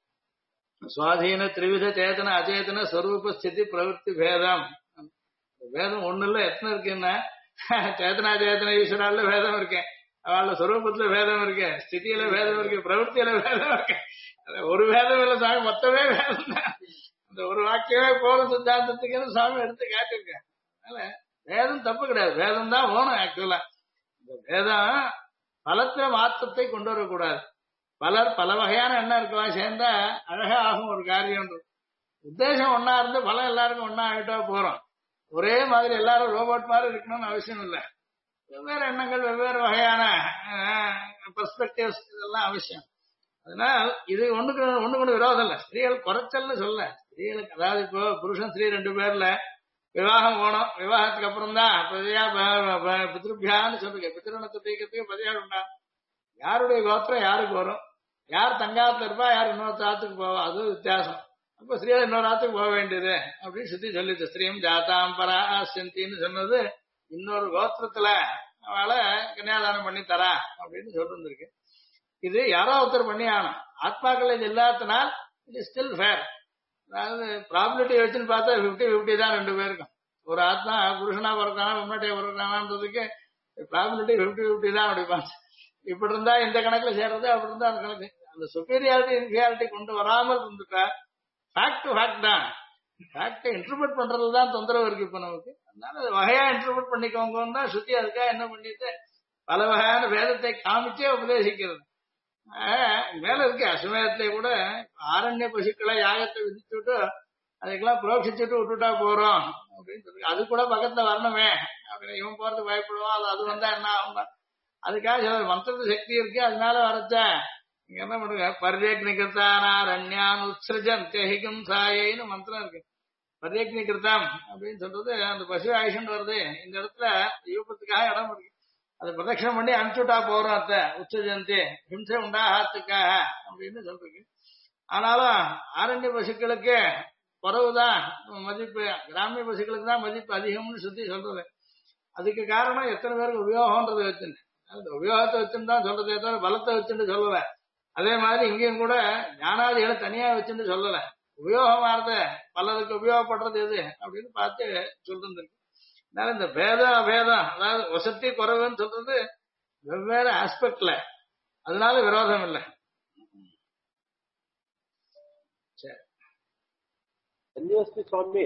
சுவாதீன திரிவித சேதன அச்சேதன ஸ்வரூப ஸ்திதி பிரவருத்தி பேதம். வேதம் ஒண்ணு இல்ல, எத்தனை இருக்குன்னா சேத்தனா சேத்தன ஈஸ்வரால வேதம் இருக்கேன், அவள ஸ்வரூபத்துல வேதம் இருக்கு, ஸ்திதியில வேதம் இருக்கு, பிரவருத்தியில வேதம் இருக்கு. ஒரு வேதம் இல்ல சாமி, மொத்தமே வேதம் தான். அந்த ஒரு வாக்கியமே போதும் சித்தாந்தத்துக்கு சாமி எடுத்து காட்டிருக்கேன். அதனால வேதம் தப்பு கிடையாது, வேதம் தான் வேணும். ஆக்சுவலா இந்த வேதம் பலத்துல மாற்றத்தை கொண்டு வரக்கூடாது. பலர் பல வகையான எண்ணம் இருக்கலாம், சேர்ந்தா அழகா ஆகும் ஒரு காரியம். உத்தேசம் ஒன்னா இருந்து பலம் எல்லாருக்கும் ஒன்னா ஆகிட்டா போறோம். ஒரே மாதிரி எல்லாரும் ரோபோட் மாதிரி இருக்கணும்னு அவசியம் இல்லை. வெவ்வேறு எண்ணங்கள், வெவ்வேறு வகையான பெர்ஸ்பெக்டிவ்ஸ் இதெல்லாம் அவசியம். அதனால் இது ஒண்ணுக்கு விரோதம் இல்லை. ஸ்திரீகள் குறைச்சல்னு சொல்ல, ஸ்திரீகளுக்கு அதாவது இப்போ புருஷன் ஸ்திரீ 2 பேர்ல விவாகம் போனோம், விவாகத்துக்கு அப்புறம் தான் பிரஜையா பித்ருபியான்னு சொல்றீங்க. பித்ருணத்தை தீக்கிறதுக்கு பிரஜையா உண்டா, யாருடைய கோத்திரம் யாருக்கு வரும், யார் தங்காத்துல இருப்பா, யார் இன்னொரு ஆத்துக்கு போவா, அது வித்தியாசம். அப்ப ஸ்ரீகள் இன்னொரு ஆத்துக்கு போக வேண்டியது அப்படின்னு சுத்தி சொல்லிச்சு. ஸ்ரீம் ஜாத்தாம் பரா செந்தின்னு சொன்னது இன்னொரு கோத்திரத்துல அவளை கன்னியாதானம் பண்ணி தரா அப்படின்னு சொல்லிருக்கு. இது யாரோ ஒருத்தர் பண்ணி ஆகணும். ஆத்மாக்கள் இது இல்லாதனால் இட் இஸ் ஸ்டில் ஃபேர். அதாவது ப்ராபிலிட்டி வச்சுன்னு பார்த்தா 50-50 தான் ரெண்டு பேருக்கும். ஒரு ஆத்மா புருஷனா பிறக்கானா பொம்னாட்டியா பிறக்கானான்றதுக்கு ப்ராபிலிட்டி 50-50 தான். அப்படி பார்த்து இப்படி இருந்தா இந்த கணக்குல சேர்றது, அப்படி இருந்தா அந்த கணக்கு. அந்த சுப்பீரியாரிட்டி இன்ஃபீரியாரிட்டி கொண்டு வராமல் இருந்துட்டா ஃபேக்ட் டு ஃபேக்ட் தான். ஃபேக்டை இன்டர்பிரட் பண்றது தான் தொந்தரவு இருக்கு இப்ப நமக்கு. அதனால அது வகையா இன்டர்பிரட் பண்ணிக்கோங்கன்னு தான் சுத்தி அதுக்கா என்ன பண்ணிட்டு பல வகையான வேதத்தை காமிச்சே உபதேசிக்கிறது. மேல இருக்கு அசுமேதத்திலே கூட ஆரண்ய பசுக்களை யாகத்தை விதிச்சுட்டு அதுக்கெல்லாம் புரோட்சிச்சுட்டு விட்டுட்டா போறோம் அப்படின்னு சொல்லி அது கூட பக்கத்துல வரணுமே அப்படின்னு இவன் போறது பயப்படுவான். அது வந்தா என்ன ஆகும்? அதுக்காக சில மந்திரத்து சக்தி இருக்கு, அதனால வரச்ச இங்க என்ன பண்ணுங்க, பர்யக்னிகிருத்தானாரண்யான் உத்ஸ்ருஜன் தேஹிகம் சாயின்னு மந்திரம் இருக்கு. பர்யக்னிகிருத்தம் அப்படின்னு சொல்றது அந்த பசு ஆயுஷன் வருது. இந்த இடத்துல யூபத்துக்காக இடம் இருக்கு. அதை பிரதட்சணம் பண்ணி அனுப்பிச்சுட்டா போறோம். அத்த உச்சஜந்தி ஹிம்சை உண்டாகாத்துக்காக அப்படின்னு சொல்றீங்க. ஆனாலும் ஆரண்ய பசுக்களுக்கு குறவுதான் மதிப்பு, கிராமிய பசுக்களுக்கு தான் மதிப்பு அதிகம்னு சுத்தி சொல்றது. அதுக்கு காரணம் எத்தனை பேருக்கு உபயோகம்ன்றதை வச்சுன்னு, அந்த உபயோகத்தை வச்சுன்னு தான் சொல்றதே தவிர பலத்தை வச்சுட்டு சொல்லல. அதே மாதிரி இங்கேயும் கூட ஞானாதிகளை தனியா வச்சுட்டு சொல்லல. உபயோகமானத பலருக்கு உபயோகப்படுறது எது அப்படின்னு பார்த்து சொல்றது. அதனால இந்த பேதம் அபேதம், அதாவது வசதி குறைவுன்னு சொல்றது வெவ்வேறு ஆஸ்பெக்ட்ல, அதனால விரோதம் இல்லை. சரி சுவாமி,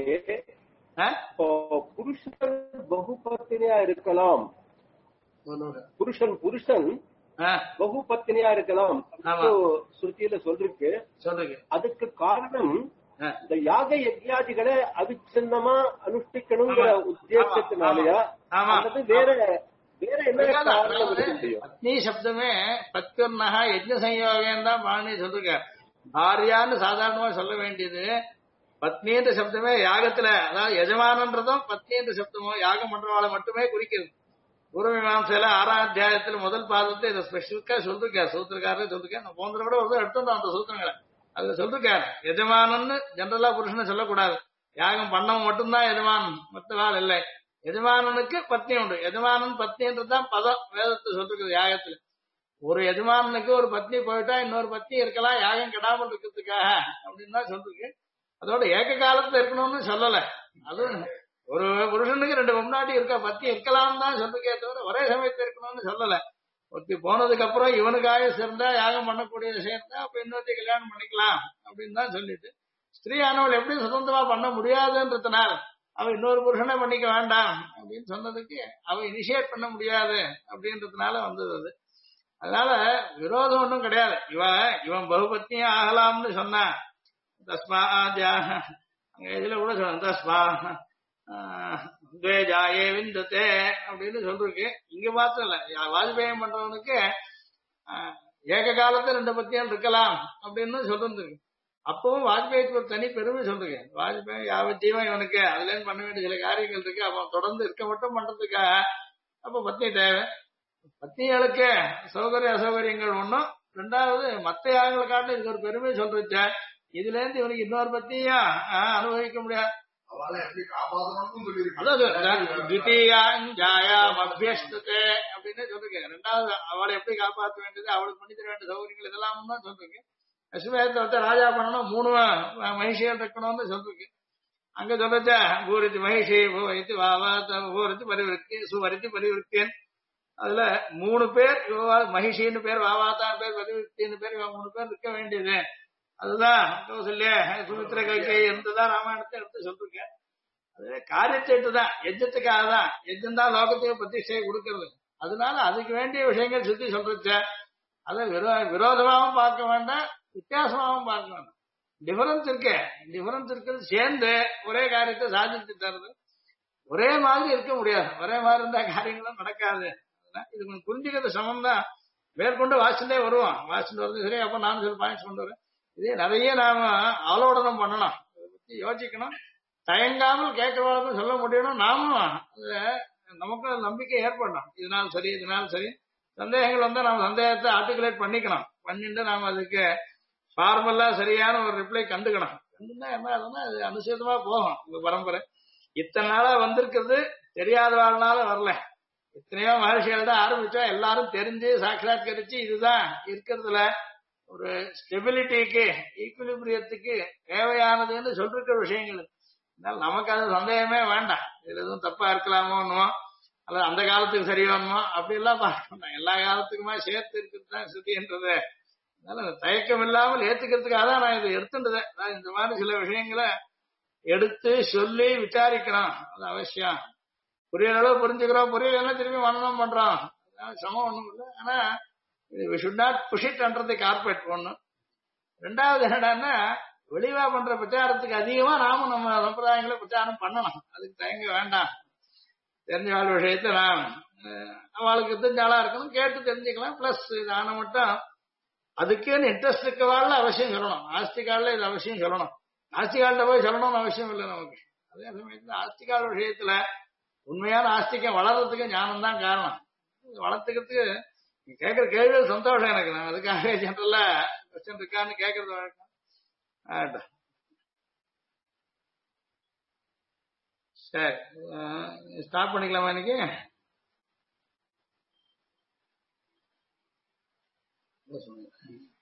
புருஷன் பகுபத்தினியா இருக்கலாம், புருஷன் பகுபத்தினியா இருக்கலாம் ஸ்ருதியில சொல்லிருக்கு. அதுக்கு காரணம் இந்த யாக யஜ்ஞாதிகளை அவிச்சின்னமா அனுஷ்டிக்கணுங்கிற உத்தேசத்தினாலயா அல்லது வேற வேற என்ன காரணம் இருக்க முடியும்? பத்னி சப்தமே பத்யுர்னஹ யஜ்ஞ சம்யோகம் தான் பாணி சொல்லிருக்க. பாரியான்னு சாதாரணமா சொல்ல வேண்டியது. பத்னி என்ற சப்தமே யாகத்துல, அதாவது எஜமானன்றதும் பத்னி என்ற சப்தமும் யாகம் பண்றவாளை மட்டுமே குறிக்கிறது. பூர்வமீமாசையில 6ஆம் அத்தியாயத்துல முதல் பாதத்தை இதை ஸ்பெஷலுக்கா சொல்லிருக்காரு, சூத்திரக்காரரே சொல்லிருக்கேன். நான் போன்ற விட ஒரு எடுத்துட்டோம் அந்த சூத்திரங்களை. அதுல சொல்லிருக்காரு எஜமானன்னு ஜெனரலா புருஷனை சொல்லக்கூடாது. யாகம் பண்ணவன் மட்டும்தான் எஜமானன், மற்றவாள் இல்லை. எஜமானனுக்கு பத்னி உண்டு. எஜமானன் பத்னின்றதுதான் பதம் வேதத்தை சொல்லிருக்குது யாகத்துல. ஒரு எஜமானனுக்கு ஒரு பத்னி போயிட்டா இன்னொரு பத்னி இருக்கலாம் யாகம் கெடாமல் இருக்கிறதுக்காக அப்படின்னு தான் சொல்லிருக்கு. அதோட ஏக காலத்துல இருக்கணும்னு சொல்லல. அது ஒரு புருஷனுக்கு 2 பொம்னாட்டி இருக்க பத்தி இருக்கலாம் தான் சொல்லிருக்கே தவிர ஒரே சமயத்துல இருக்கணும்னு சொல்லல. ஒருத்தி போனதுக்கு அப்புறம் இவனுக்காக சேர்ந்தா யாகம் பண்ணக்கூடிய சேர்ந்தா அப்ப இன்னொருத்தி கல்யாணம் பண்ணிக்கலாம் அப்படின்னு தான் சொல்லிட்டு, ஸ்திரீ ஆனவள் எப்படி சுதந்திரமா பண்ண முடியாதுன்றதுனால அவ இன்னொரு புருஷனை பண்ணிக்க வேண்டாம் அப்படின்னு சொன்னதுக்கு அவ இனிஷியேட் பண்ண முடியாது அப்படின்றதுனால வந்தது அது. அதனால விரோதம் ஒன்றும் கிடையாது. இவன் பகுபத்னியா ஆகலாம்னு சொன்னா தஸ்மா அங்க இதுல கூட சொல்ல தஸ்மா துவேஜாயே விந்ததே அப்படின்னு சொல்லிருக்கு. இங்க மாத்திரம் இல்ல, வாஜ்பேயம் பண்றவனுக்கு ஏக காலத்துல 2 பத்தியால் இருக்கலாம் அப்படின்னு சொல்றது. அப்பவும் வாஜ்பேயிக்கு ஒரு தனி பெருமை சொல்றீங்க. வாஜ்பேயி யாவத்தையும் இவனுக்கு அதுல பண்ண வேண்டிய சில காரியங்கள் இருக்கு. அவன் தொடர்ந்து இருக்க மட்டும் பண்றதுக்காக அப்ப பத்னி தேவை. பத்னிகளுக்கு சௌகரிய அசௌகரியங்கள் ஒண்ணும். 2வது மத்த யாகங்களை காட்டிலும் இதுக்கு ஒரு பெருமை சொல்றச்ச இதுல இருந்து இவனுக்கு இன்னொரு பத்தியா அனுபவிக்க முடியாது. அப்படின்னு சொல்றீங்க. 2வது அவளை எப்படி காப்பாற்ற வேண்டியது, அவளுக்கு பண்ணி தர வேண்டிய சௌகரியங்கள் இதெல்லாம் தான் சொல்றீங்க. அஸ்வமேதத்தை ராஜா பண்ணணும், 3 மகிஷிகள் இருக்கணும்னு சொல்றீங்க. அங்க சொல்றச்ச பூரித்து மகிஷி பூரித்து பூரித்து பரிவிருத்தி சுவரித்து பரிவிருத்தியன். அதுல 3 பேர் மகிஷின்னு பேர், வாவாத்தான் பேர், பரிவிருத்தின்னு பேர், 3 பேர் இருக்க வேண்டியது. அதுதான் கௌசல்யா சுமித்திர கைகை இருந்துதான் ராமாயணத்தை எடுத்து சொல்லிருக்கேன். அது காரியச்சேட்டு தான், யஜ்ஜத்துக்காக தான். யஜ்ஜம் தான் லோகத்தையும் பிரதிஷ்டையை கொடுக்கறது. அதனால அதுக்கு வேண்டிய விஷயங்கள் சுத்தி சொல்றச்ச அதை விரோதமாகவும் பார்க்க வேண்டாம், வித்தியாசமாகவும் பார்க்க வேண்டாம். டிஃபரன்ஸ் இருக்கிறது சேர்ந்து ஒரே காரியத்தை சாதிச்சு தருது. ஒரே மாதிரி இருக்க முடியாது, ஒரே மாதிரி இருந்தா காரியங்களும் நடக்காது. இது கொஞ்சம் புரிஞ்சுக்கிறது சமம் தான். மேற்கொண்டு வாசிச்சுட்டே வருவோம், வாசிட்டு வருது சரி. அப்ப நானும் சில பாயிண்ட்ஸ் கொண்டு வரேன். இதே நிறைய நாம ஆலோடனம் பண்ணணும், அதை பத்தி யோசிக்கணும், தயங்காமல் கேட்கறவங்களுக்கும் சொல்ல முடியணும். நாமும் நமக்கு நம்பிக்கை ஏற்படணும். இதனால சரி சந்தேகங்கள் வந்தா நம்ம சந்தேகத்தை ஆர்டிகுலேட் பண்ணிக்கணும். பண்ணிட்டு நாம அதுக்கு ஃபார்மலா சரியான ஒரு ரிப்ளை கண்டுக்கணும். கண்டுனா என்ன ஆகுதுன்னா அது அனுசரிதமா போகும். உங்க பரம்பரை இத்தனை நாளா வந்திருக்கிறது தெரியாத வாழ்நாள வரல. எத்தனையோ மகர்ஷிகள் தான் ஆரம்பிச்சா எல்லாரும் தெரிஞ்சு சாட்சாத்கரிச்சு இதுதான் இருக்கிறதுல ஒரு ஸ்டெபிலிட்டிக்கு ஈக்குலிபிரியத்துக்கு தேவையானதுன்னு சொல்லிருக்கிற விஷயங்கள். அதனால நமக்கு அது சந்தேகமே வேண்டாம். இதுல எதுவும் தப்பா இருக்கலாமோன்னுமோ அல்லது அந்த காலத்துக்கு சரியானுமோ அப்படி எல்லாம் பார்க்கணும். எல்லா காலத்துக்குமே சேர்த்து இருக்கிறது தான் ஸ்ருதின்றது. அதனால தயக்கம் இல்லாமல் ஏத்துக்கிறதுக்காக தான் நான் இதை எடுத்துட்டதேன். இந்த மாதிரி சில விஷயங்களை எடுத்து சொல்லி விசாரிக்கிறோம். அது அவசியம். புரியுற அளவு புரிஞ்சுக்கிறோம், புரியலாம் திரும்பி மனநம் பண்றோம். சமம் ஒண்ணும் இல்லை. ஆனா we should not push it under the carpet ஒண்ணு. ரெண்டாவது என்னடான்னா வெளிவா பண்ற பிரச்சாரத்துக்கு அதிகமா நாமும் நம்ம சம்பிரதாயங்களை பிரச்சாரம் பண்ணணும். அதுக்கு தயங்க வேண்டாம். தெரிஞ்ச வாழ் விஷயத்த நான் அவளுக்கு தெரிஞ்ச ஆளா இருக்கணும், கேட்டு தெரிஞ்சுக்கலாம். பிளஸ் இது ஆன மட்டும் அதுக்குன்னு இன்ட்ரெஸ்ட் இருக்கவாள் அவசியம் சொல்லணும். ஆஸ்திகால இது அவசியம் சொல்லணும். ஆஸ்திகால்கிட்ட போய் சொல்லணும்னு அவசியம் இல்லை நமக்கு. அதே சமயத்துல ஆஸ்திகால விஷயத்துல உண்மையான ஆஸ்திகம் வளர்றதுக்கு ஞானம் தான் காரணம். வளர்த்துக்கிறதுக்கு கேட்கற கேள்வி சந்தோஷம் எனக்கு. நான் அதுக்காக ஜென்ரல்ல கொஸ்டின் இருக்கான்னு கேட்கறது வழக்கம். சரி, ஸ்டார்ட் பண்ணிக்கலாமா இன்னைக்கு? சொல்லுங்க.